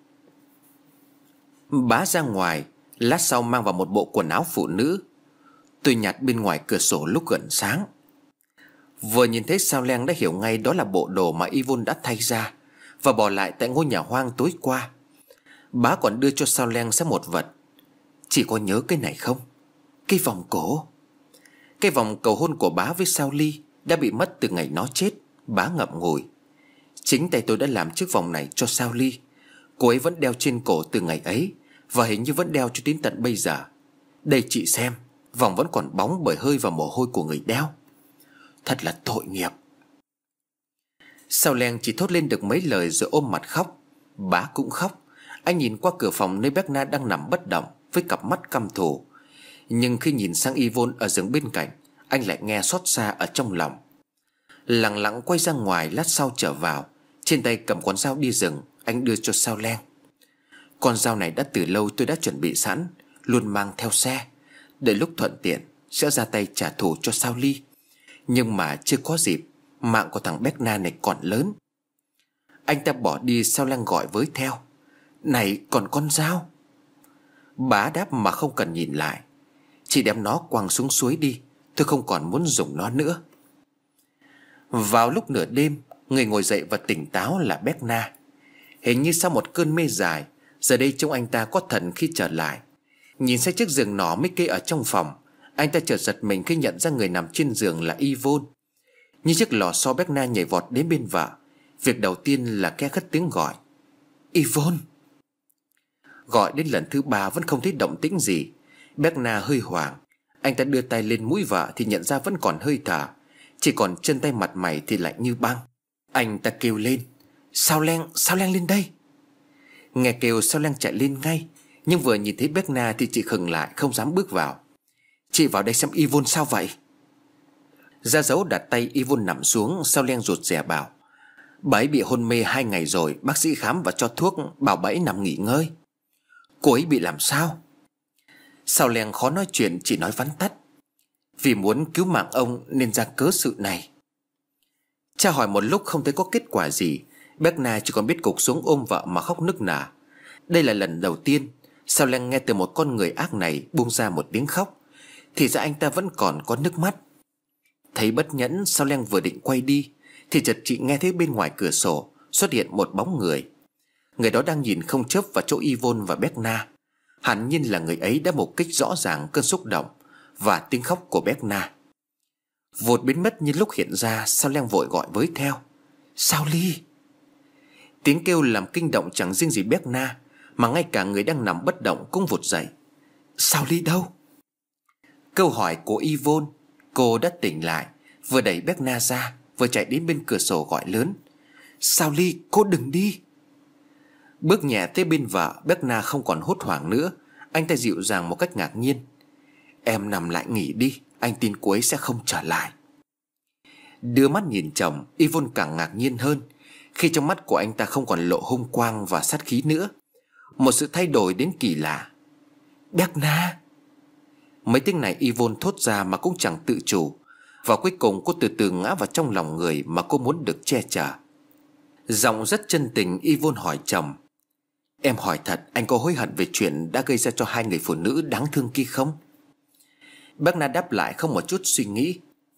Bá ra ngoài, lát sau mang vào một bộ quần áo phụ nữ. Tôi nhặt bên ngoài cửa sổ lúc gần sáng. Vừa nhìn thấy Sao Liêng đã hiểu ngay đó là bộ đồ mà Yvonne đã thay ra và bỏ lại tại ngôi nhà hoang tối qua. Bá còn đưa cho Sao Liêng xem một vật. Chị có nhớ cái này không? Cái vòng cổ. Cái vòng cầu hôn của Bá với Sao Ly đã bị mất từ ngày nó chết. Bá ngậm ngùi: Chính tay tôi đã làm chiếc vòng này cho Sao Ly. Cô ấy vẫn đeo trên cổ từ ngày ấy, và hình như vẫn đeo cho đến tận bây giờ. Đây chị xem, vòng vẫn còn bóng bởi hơi và mồ hôi của người đeo. Thật là tội nghiệp. Sao Liêng chỉ thốt lên được mấy lời rồi ôm mặt khóc. Bá cũng khóc. Anh nhìn qua cửa phòng nơi Berna đang nằm bất động với cặp mắt căm thù. Nhưng khi nhìn sang Yvonne ở giường bên cạnh, anh lại nghe xót xa ở trong lòng. Lặng lặng quay ra ngoài, lát sau trở vào, trên tay cầm con dao đi rừng. Anh đưa cho Sao Liêng: Con dao này đã từ lâu tôi đã chuẩn bị sẵn, luôn mang theo xe. Đợi lúc thuận tiện sẽ ra tay trả thù cho Sao Ly. Nhưng mà chưa có dịp, mạng của thằng Berna này còn lớn. Anh ta bỏ đi, Sao Liêng gọi với theo: Này, còn con dao. Bá đáp mà không cần nhìn lại: Chị đem nó quăng xuống suối đi, tôi không còn muốn dùng nó nữa. Vào lúc nửa đêm, người ngồi dậy và tỉnh táo là Berna. Hình như sau một cơn mê dài, giờ đây trông anh ta có thần khi trở lại. Nhìn sang chiếc giường nỏ mới kê ở trong phòng, anh ta chợt giật mình khi nhận ra người nằm trên giường là Yvonne. Như chiếc lò xo, Berna nhảy vọt đến bên vợ. Việc đầu tiên là ke khất tiếng gọi: Yvonne. Gọi đến lần thứ 3 vẫn không thấy động tĩnh gì. Berna hơi hoảng. Anh ta đưa tay lên mũi vợ thì nhận ra vẫn còn hơi thở, chỉ còn chân tay mặt mày thì lạnh như băng. Anh ta kêu lên: Sao Leng lên đây. Nghe kêu, Sao Leng chạy lên ngay. Nhưng vừa nhìn thấy Berna thì chị khựng lại, không dám bước vào. Chị vào đây xem Yvonne sao vậy. Ra dấu đặt tay Yvonne nằm xuống, Sao Leng rụt rè bảo: Bà ấy bị hôn mê 2 ngày rồi. Bác sĩ khám và cho thuốc, bảo bà ấy nằm nghỉ ngơi. Cô ấy bị làm sao? Sao Leng khó nói chuyện, chỉ nói vắn tắt: Vì muốn cứu mạng ông nên ra cớ sự này. Cha hỏi một lúc không thấy có kết quả gì. Berna chỉ còn biết gục xuống ôm vợ mà khóc nức nở. Đây là lần đầu tiên Sao Leng nghe từ một con người ác này buông ra một tiếng khóc. Thì ra anh ta vẫn còn có nước mắt. Thấy bất nhẫn, Sao Leng vừa định quay đi thì chợt chị nghe thấy bên ngoài cửa sổ xuất hiện một bóng người. Người đó đang nhìn không chớp vào chỗ Yvonne và Berna. Hẳn nhiên là người ấy đã mục kích rõ ràng cơn xúc động và tiếng khóc của Berna. Vụt biến mất như lúc hiện ra, Sao Leng vội gọi với theo: Sao Ly. Tiếng kêu làm kinh động chẳng riêng gì Berna, mà ngay cả người đang nằm bất động cũng vụt dậy. Sao Ly đâu? Câu hỏi của Yvonne. Cô đã tỉnh lại, vừa đẩy Berna ra, vừa chạy đến bên cửa sổ gọi lớn: Sao Ly, cô đừng đi. Bước nhẹ tới bên vợ, Berna không còn hốt hoảng nữa. Anh ta dịu dàng một cách ngạc nhiên: Em nằm lại nghỉ đi, anh tin cô ấy sẽ không trở lại. Đưa mắt nhìn chồng, Yvonne càng ngạc nhiên hơn khi trong mắt của anh ta không còn lộ hung quang và sát khí nữa. Một sự thay đổi đến kỳ lạ. Berna. Mấy tiếng này Yvonne thốt ra mà cũng chẳng tự chủ. Và cuối cùng cô từ từ ngã vào trong lòng người mà cô muốn được che chở. Giọng rất chân tình, Yvonne hỏi chồng: Em hỏi thật, anh có hối hận về chuyện đã gây ra cho 2 người phụ nữ đáng thương kia không? Berna đáp lại không một chút suy nghĩ: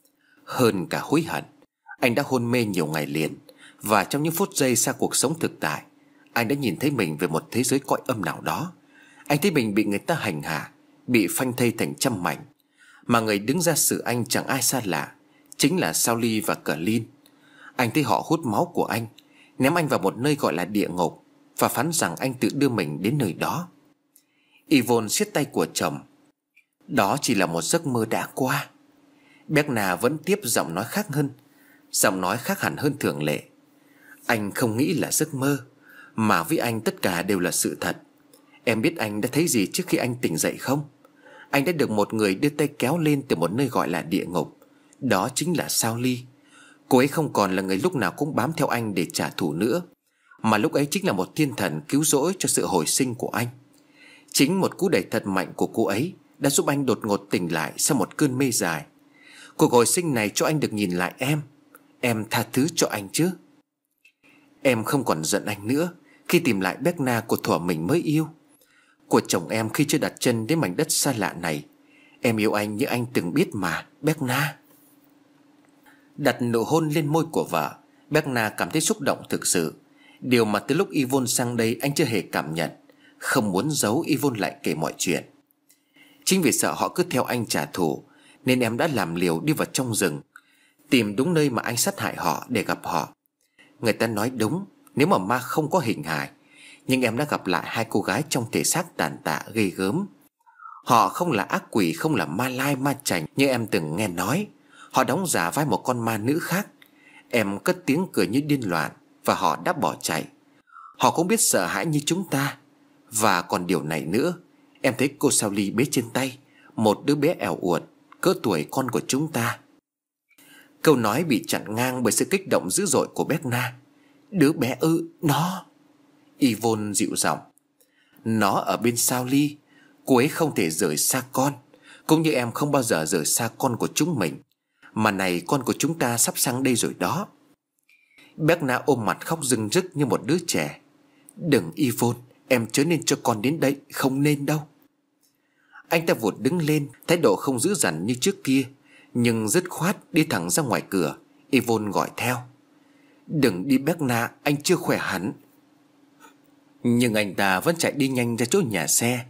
Hơn cả hối hận, anh đã hôn mê nhiều ngày liền. Và trong những phút giây xa cuộc sống thực tại, anh đã nhìn thấy mình về một thế giới cõi âm nào đó. Anh thấy mình bị người ta hành hạ, bị phanh thây thành trăm mảnh. Mà người đứng ra xử anh chẳng ai xa lạ, chính là Sao Ly và Clint. Anh thấy họ hút máu của anh, ném anh vào một nơi gọi là địa ngục, và phán rằng anh tự đưa mình đến nơi đó. Yvonne siết tay của chồng: Đó chỉ là một giấc mơ đã qua. Berna vẫn tiếp, giọng nói khác hơn, giọng nói khác hẳn hơn thường lệ: Anh không nghĩ là giấc mơ, mà với anh tất cả đều là sự thật. Em biết anh đã thấy gì trước khi anh tỉnh dậy không? Anh đã được một người đưa tay kéo lên từ một nơi gọi là địa ngục. Đó chính là Sao Ly. Cô ấy không còn là người lúc nào cũng bám theo anh để trả thù nữa, mà lúc ấy chính là một thiên thần cứu rỗi cho sự hồi sinh của anh. Chính một cú đẩy thật mạnh của cô ấy đã giúp anh đột ngột tỉnh lại sau một cơn mê dài. Cuộc hồi sinh này cho anh được nhìn lại em. Em tha thứ cho anh chứ? Em không còn giận anh nữa khi tìm lại Berna của thuở mình mới yêu, của chồng em khi chưa đặt chân đến mảnh đất xa lạ này. Em yêu anh như anh từng biết mà, Berna. Đặt nụ hôn lên môi của vợ, Berna cảm thấy xúc động thực sự. Điều mà từ lúc Yvonne sang đây anh chưa hề cảm nhận. Không muốn giấu, Yvonne lại kể mọi chuyện. Chính vì sợ họ cứ theo anh trả thù nên em đã làm liều đi vào trong rừng, tìm đúng nơi mà anh sát hại họ để gặp họ. Người ta nói đúng, nếu mà ma không có hình hài, nhưng em đã gặp lại 2 cô gái trong thể xác tàn tạ ghê gớm. Họ không là ác quỷ, không là ma lai ma chành như em từng nghe nói. Họ đóng giả vai một con ma nữ khác. Em cất tiếng cười như điên loạn và họ đã bỏ chạy. Họ cũng biết sợ hãi như chúng ta. Và còn điều này nữa, em thấy cô Sao Ly bế trên tay một đứa bé ẻo uột cỡ tuổi con của chúng ta. Câu nói bị chặn ngang bởi sự kích động dữ dội của Berna. Đứa bé ư? Nó... Yvonne dịu giọng: Nó ở bên Sao Ly. Cô ấy không thể rời xa con, cũng như em không bao giờ rời xa con của chúng mình. Mà này, con của chúng ta sắp sang đây rồi đó. Berna ôm mặt khóc rưng rức như một đứa trẻ. Đừng Yvonne, em chớ nên cho con đến đây, không nên đâu. Anh ta vụt đứng lên, thái độ không dữ dằn như trước kia, nhưng dứt khoát đi thẳng ra ngoài cửa. Yvonne gọi theo: Đừng đi Berna, anh chưa khỏe hẳn. Nhưng anh ta vẫn chạy đi nhanh ra chỗ nhà xe.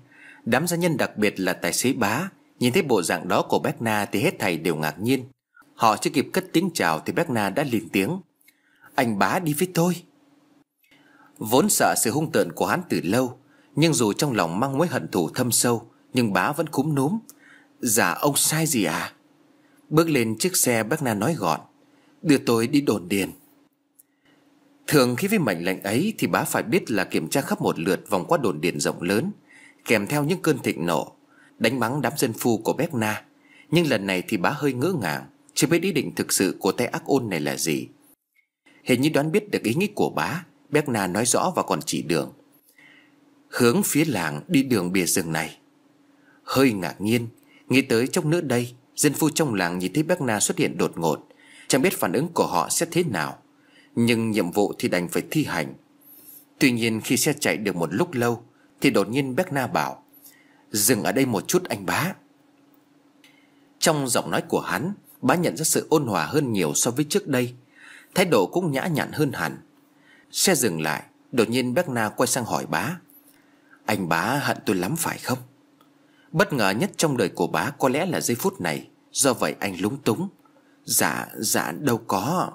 Đám gia nhân, đặc biệt là tài xế Bá, nhìn thấy bộ dạng đó của Berna thì hết thảy đều ngạc nhiên. Họ chưa kịp cất tiếng chào thì Berna đã lên tiếng: "Anh Bá đi với tôi." Vốn sợ sự hung tợn của hắn từ lâu, nhưng dù trong lòng mang mối hận thù thâm sâu, nhưng Bá vẫn cúm núm: "Dạ ông sai gì à?" Bước lên chiếc xe, Berna nói gọn: "Đưa tôi đi đồn điền." Thường khi với mệnh lệnh ấy thì Bá phải biết là kiểm tra khắp một lượt vòng qua đồn điền rộng lớn, kèm theo những cơn thịnh nộ, đánh mắng đám dân phu của Berna. Nhưng lần này thì Bá hơi ngỡ ngàng, chưa biết ý định thực sự của tay ác ôn này là gì. Hình như đoán biết được ý nghĩ của Bá, Berna nói rõ và còn chỉ đường: "Hướng phía làng đi đường bìa rừng này." Hơi ngạc nhiên, nghĩ tới chốc nữa đây dân phu trong làng nhìn thấy Berna xuất hiện đột ngột, chẳng biết phản ứng của họ sẽ thế nào. Nhưng nhiệm vụ thì đành phải thi hành. Tuy nhiên khi xe chạy được một lúc lâu thì đột nhiên Berna bảo: "Dừng ở đây một chút anh Bá." Trong giọng nói của hắn, Bá nhận ra sự ôn hòa hơn nhiều so với trước đây, thái độ cũng nhã nhặn hơn hẳn. Xe dừng lại, đột nhiên Berna quay sang hỏi Bá: "Anh Bá hận tôi lắm phải không?" Bất ngờ nhất trong đời của Bá có lẽ là giây phút này, do vậy anh lúng túng: Dạ đâu có."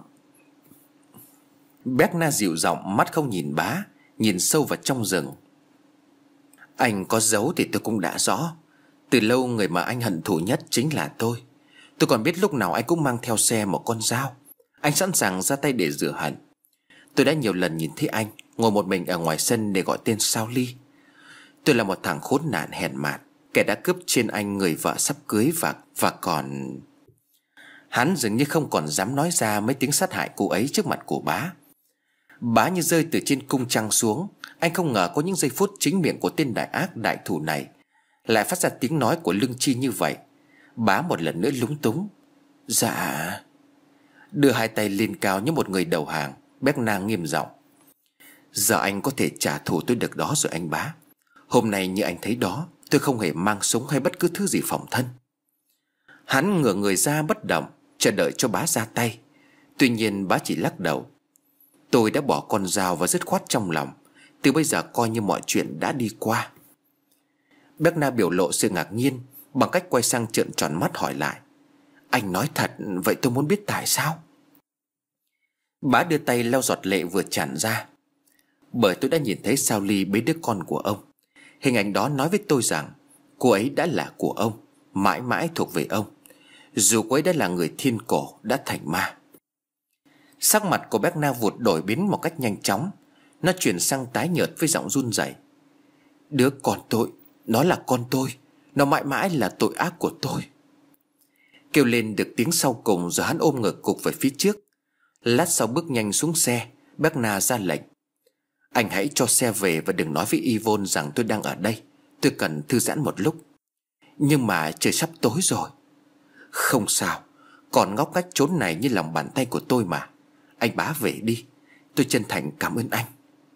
Berna dịu giọng, mắt không nhìn Bá, nhìn sâu vào trong rừng: "Anh có giấu thì tôi cũng đã rõ. Từ lâu người mà anh hận thù nhất chính là tôi. Tôi còn biết lúc nào anh cũng mang theo xe một con dao. Anh sẵn sàng ra tay để rửa hận. Tôi đã nhiều lần nhìn thấy anh ngồi một mình ở ngoài sân để gọi tên Sao Ly. Tôi là một thằng khốn nạn hèn mạt, kẻ đã cướp trên anh người vợ sắp cưới và còn..." Hắn dường như không còn dám nói ra mấy tiếng sát hại cô ấy trước mặt của Bá. Bá như rơi từ trên cung trăng xuống. Anh không ngờ có những giây phút chính miệng của tên đại ác đại thù này lại phát ra tiếng nói của lương tri như vậy. Bá một lần nữa lúng túng: "Dạ..." Đưa hai tay lên cao như một người đầu hàng, Berna nghiêm giọng: "Giờ anh có thể trả thù tôi được đó rồi anh Bá. Hôm nay như anh thấy đó, tôi không hề mang súng hay bất cứ thứ gì phòng thân." Hắn ngửa người ra bất động, chờ đợi cho Bá ra tay. Tuy nhiên Bá chỉ lắc đầu: "Tôi đã bỏ con dao và dứt khoát trong lòng. Từ bây giờ coi như mọi chuyện đã đi qua." Berna biểu lộ sự ngạc nhiên, bằng cách quay sang trợn tròn mắt hỏi lại: "Anh nói thật, vậy tôi muốn biết tại sao?" Bá đưa tay lau giọt lệ vừa tràn ra: "Bởi tôi đã nhìn thấy Sao Ly bế đứa con của ông. Hình ảnh đó nói với tôi rằng cô ấy đã là của ông, mãi mãi thuộc về ông, dù cô ấy đã là người thiên cổ đã thành ma." Sắc mặt của Berna vụt đổi biến một cách nhanh chóng. Nó chuyển sang tái nhợt với giọng run rẩy: "Đứa con tôi, nó là con tôi. Nó mãi mãi là tội ác của tôi." Kêu lên được tiếng sau cùng rồi hắn ôm ngực cục về phía trước. Lát sau bước nhanh xuống xe, Berna ra lệnh: "Anh hãy cho xe về và đừng nói với Yvonne rằng tôi đang ở đây. Tôi cần thư giãn một lúc." "Nhưng mà trời sắp tối rồi." "Không sao, còn ngóc ngách chốn này như lòng bàn tay của tôi mà. Anh Bá về đi, tôi chân thành cảm ơn anh."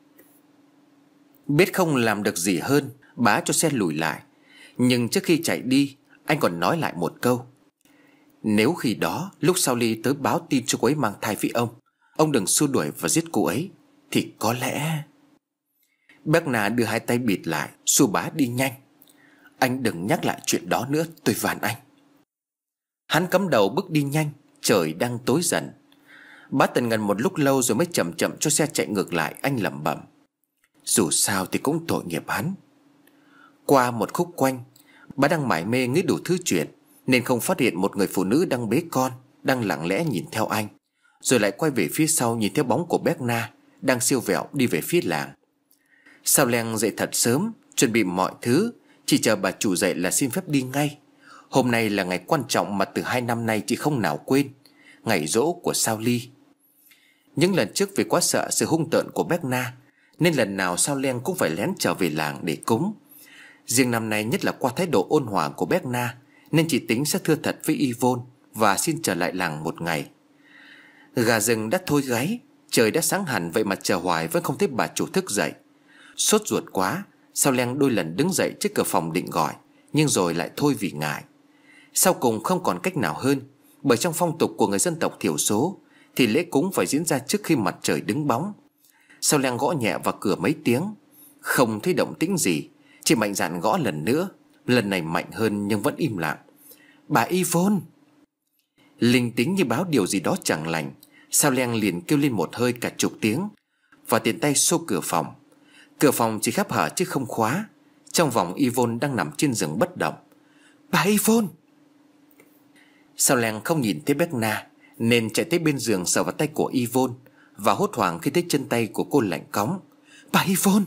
Biết không làm được gì hơn, Bá cho xe lùi lại. Nhưng trước khi chạy đi, anh còn nói lại một câu: "Nếu khi đó lúc Sao Ly tới báo tin cho cô ấy mang thai với ông đừng xua đuổi và giết cô ấy, thì có lẽ..." Berna đưa hai tay bịt lại, xua Bá đi nhanh: "Anh đừng nhắc lại chuyện đó nữa, tôi van anh." Hắn cắm đầu bước đi nhanh. Trời đang tối dần. Bá tần ngần một lúc lâu rồi mới chậm chậm cho xe chạy ngược lại. Anh lẩm bẩm: "Dù sao thì cũng tội nghiệp hắn." Qua một khúc quanh, Bá đang mải mê nghĩ đủ thứ chuyện nên không phát hiện một người phụ nữ đang bế con, đang lặng lẽ nhìn theo anh, rồi lại quay về phía sau nhìn theo bóng của Berna đang siêu vẹo đi về phía làng. Sao Leng dậy thật sớm, chuẩn bị mọi thứ, chỉ chờ bà chủ dậy là xin phép đi ngay. Hôm nay là ngày quan trọng mà từ 2 năm nay chị không nào quên, ngày giỗ của Sao Ly. Những lần trước vì quá sợ sự hung tợn của Berna nên lần nào Sao Leng cũng phải lén trở về làng để cúng. Riêng năm nay nhất là qua thái độ ôn hòa của Berna nên chị tính sẽ thưa thật với Yvonne và xin trở lại làng một ngày. Gà rừng đã thôi gáy, trời đã sáng hẳn, vậy mà chờ hoài vẫn không thấy bà chủ thức dậy. Sốt ruột quá, Sao Leng đôi lần đứng dậy trước cửa phòng định gọi, nhưng rồi lại thôi vì ngại. Sau cùng không còn cách nào hơn, bởi trong phong tục của người dân tộc thiểu số thì lễ cúng phải diễn ra trước khi mặt trời đứng bóng. Sao Leng gõ nhẹ vào cửa mấy tiếng, không thấy động tĩnh gì, Chị mạnh dạn gõ lần nữa, lần này mạnh hơn nhưng vẫn im lặng. Bà Yvonne. Linh tính như báo điều gì đó chẳng lành, Sao Leng liền kêu lên một hơi cả chục tiếng và tiện tay xô cửa phòng. Cửa phòng chỉ khép hở chứ không khóa. Trong vòng Yvonne đang nằm trên giường bất động. Bà Yvonne. Sao Leng không nhìn thấy Berna nên chạy tới bên giường sờ vào tay của Yvonne và hốt hoảng khi thấy chân tay của cô lạnh cóng. Bà Yvonne.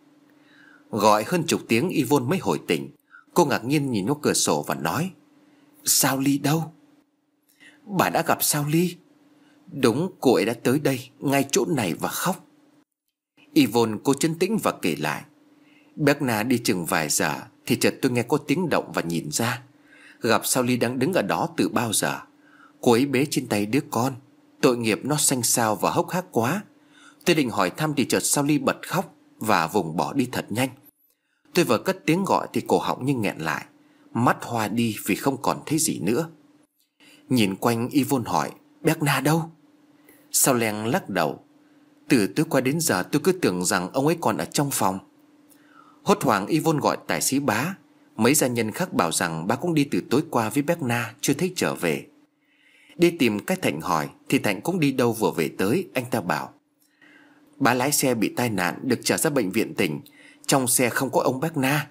Gọi hơn chục tiếng Yvonne mới hồi tỉnh. Cô ngạc nhiên nhìn qua cửa sổ và nói: Sao Ly đâu? Bà đã gặp Sao Ly? Đúng, cô ấy đã tới đây, ngay chỗ này và khóc. Yvonne cô trấn tĩnh và kể lại: Berna đi chừng vài giờ thì chợt tôi nghe có tiếng động và nhìn ra. Gặp Sao Ly đang đứng ở đó từ bao giờ. Cô ấy bế trên tay đứa con. Tội nghiệp nó xanh xao và hốc hác quá. Tôi định hỏi thăm thì chợt Sao Ly bật khóc và vùng bỏ đi thật nhanh. Tôi vừa cất tiếng gọi thì cổ họng như nghẹn lại, mắt hoa đi vì không còn thấy gì nữa. Nhìn quanh, Yvonne hỏi: Berna đâu? Sao Leng lắc đầu: Từ tối qua đến giờ tôi cứ tưởng rằng ông ấy còn ở trong phòng. Hốt hoảng Yvonne gọi tài xế Bá. Mấy gia nhân khác bảo rằng bá cũng đi từ tối qua với Berna, chưa thấy trở về. Đi tìm cái Thạnh hỏi thì Thạnh cũng đi đâu vừa về tới. Anh ta bảo: Bá lái xe bị tai nạn, được trở ra bệnh viện tỉnh. Trong xe không có ông Berna.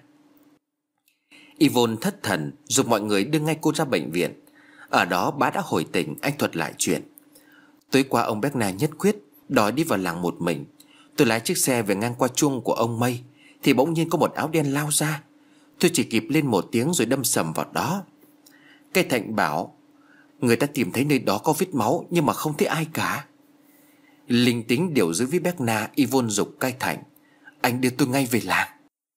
Yvonne thất thần giục mọi người đưa ngay cô ra bệnh viện. Ở đó bá đã hồi tỉnh. Anh thuật lại chuyện. Tối qua ông Berna nhất quyết đòi đi vào làng một mình. Tôi lái chiếc xe về ngang qua chuông của ông Mây thì bỗng nhiên có một áo đen lao ra. Tôi chỉ kịp lên một tiếng rồi đâm sầm vào đó. Cái Thạnh bảo: Người ta tìm thấy nơi đó có vết máu nhưng mà không thấy ai cả. Linh tính điều giữ với Berna, Yvonne giục cái Thạnh: Anh đưa tôi ngay về làng.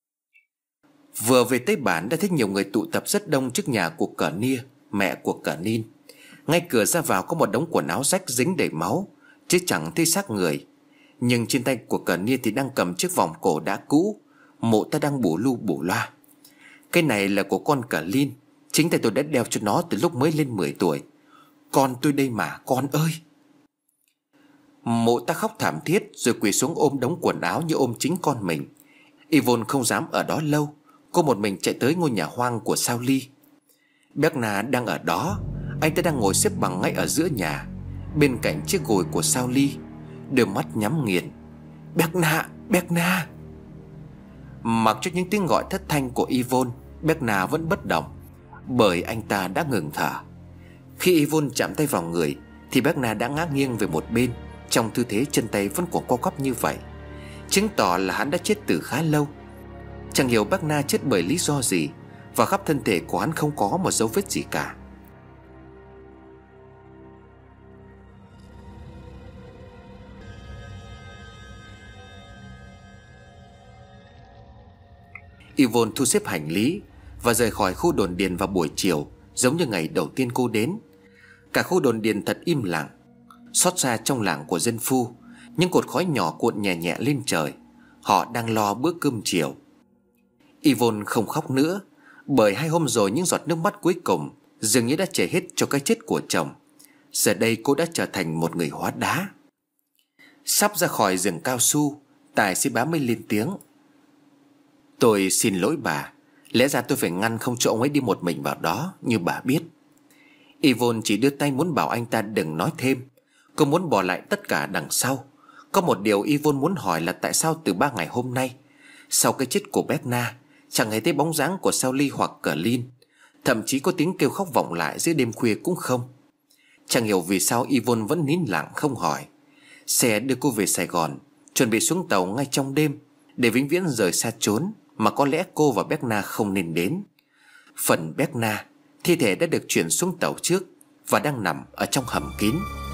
Vừa về tới bản đã thấy nhiều người tụ tập rất đông trước nhà của Cờ Nia, mẹ của Cờ Nin. Ngay cửa ra vào có một đống quần áo rách dính đầy máu, chứ chẳng thấy xác người. Nhưng trên tay của Cờ Nia thì đang cầm chiếc vòng cổ đã cũ. Mụ ta đang bù lu bù loa: Cái này là của con Cờ Lin. Chính tay tôi đã đeo cho nó từ lúc mới lên 10 tuổi. Con tôi đây mà, con ơi. Mụ ta khóc thảm thiết rồi quỳ xuống ôm đống quần áo như ôm chính con mình. Yvonne không dám ở đó lâu. Cô một mình chạy tới ngôi nhà hoang của Sao Ly. Berna đang ở đó. Anh ta đang ngồi xếp bằng ngay ở giữa nhà, bên cạnh chiếc gối của Sao Ly, đôi mắt nhắm nghiền. Berna, Berna. Mặc cho những tiếng gọi thất thanh của Yvonne, Berna vẫn bất động, bởi anh ta đã ngừng thở. Khi Yvonne chạm tay vào người thì Berna đã ngã nghiêng về một bên, trong tư thế chân tay vẫn còn co quắp như vậy, chứng tỏ là hắn đã chết từ khá lâu. Chẳng hiểu Berna chết bởi lý do gì, và khắp thân thể của hắn không có một dấu vết gì cả. Yvonne thu xếp hành lý và rời khỏi khu đồn điền vào buổi chiều, giống như ngày đầu tiên cô đến. Cả khu đồn điền thật im lặng. Xót xa trong làng của dân phu, những cột khói nhỏ cuộn nhẹ nhẹ lên trời. Họ đang lo bữa cơm chiều. Yvonne không khóc nữa, bởi 2 hôm rồi những giọt nước mắt cuối cùng dường như đã chảy hết cho cái chết của chồng. Giờ đây cô đã trở thành một người hóa đá. Sắp ra khỏi rừng cao su, tài xế Bá mới lên tiếng: Tôi xin lỗi bà. Lẽ ra tôi phải ngăn không cho ông ấy đi một mình vào đó, như bà biết. Yvonne chỉ đưa tay muốn bảo anh ta đừng nói thêm. Cô muốn bỏ lại tất cả đằng sau. Có một điều Yvonne muốn hỏi là tại sao từ 3 ngày hôm nay, sau cái chết của Berna, chẳng hề thấy bóng dáng của Sao Ly hoặc Cờ Lin. Thậm chí có tiếng kêu khóc vọng lại giữa đêm khuya cũng không. Chẳng hiểu vì sao Yvonne vẫn nín lặng không hỏi. Xe đưa cô về Sài Gòn, chuẩn bị xuống tàu ngay trong đêm, để vĩnh viễn rời xa chốn mà có lẽ cô và Berna không nên đến. Phần Berna, thi thể đã được chuyển xuống tàu trước và đang nằm ở trong hầm kín.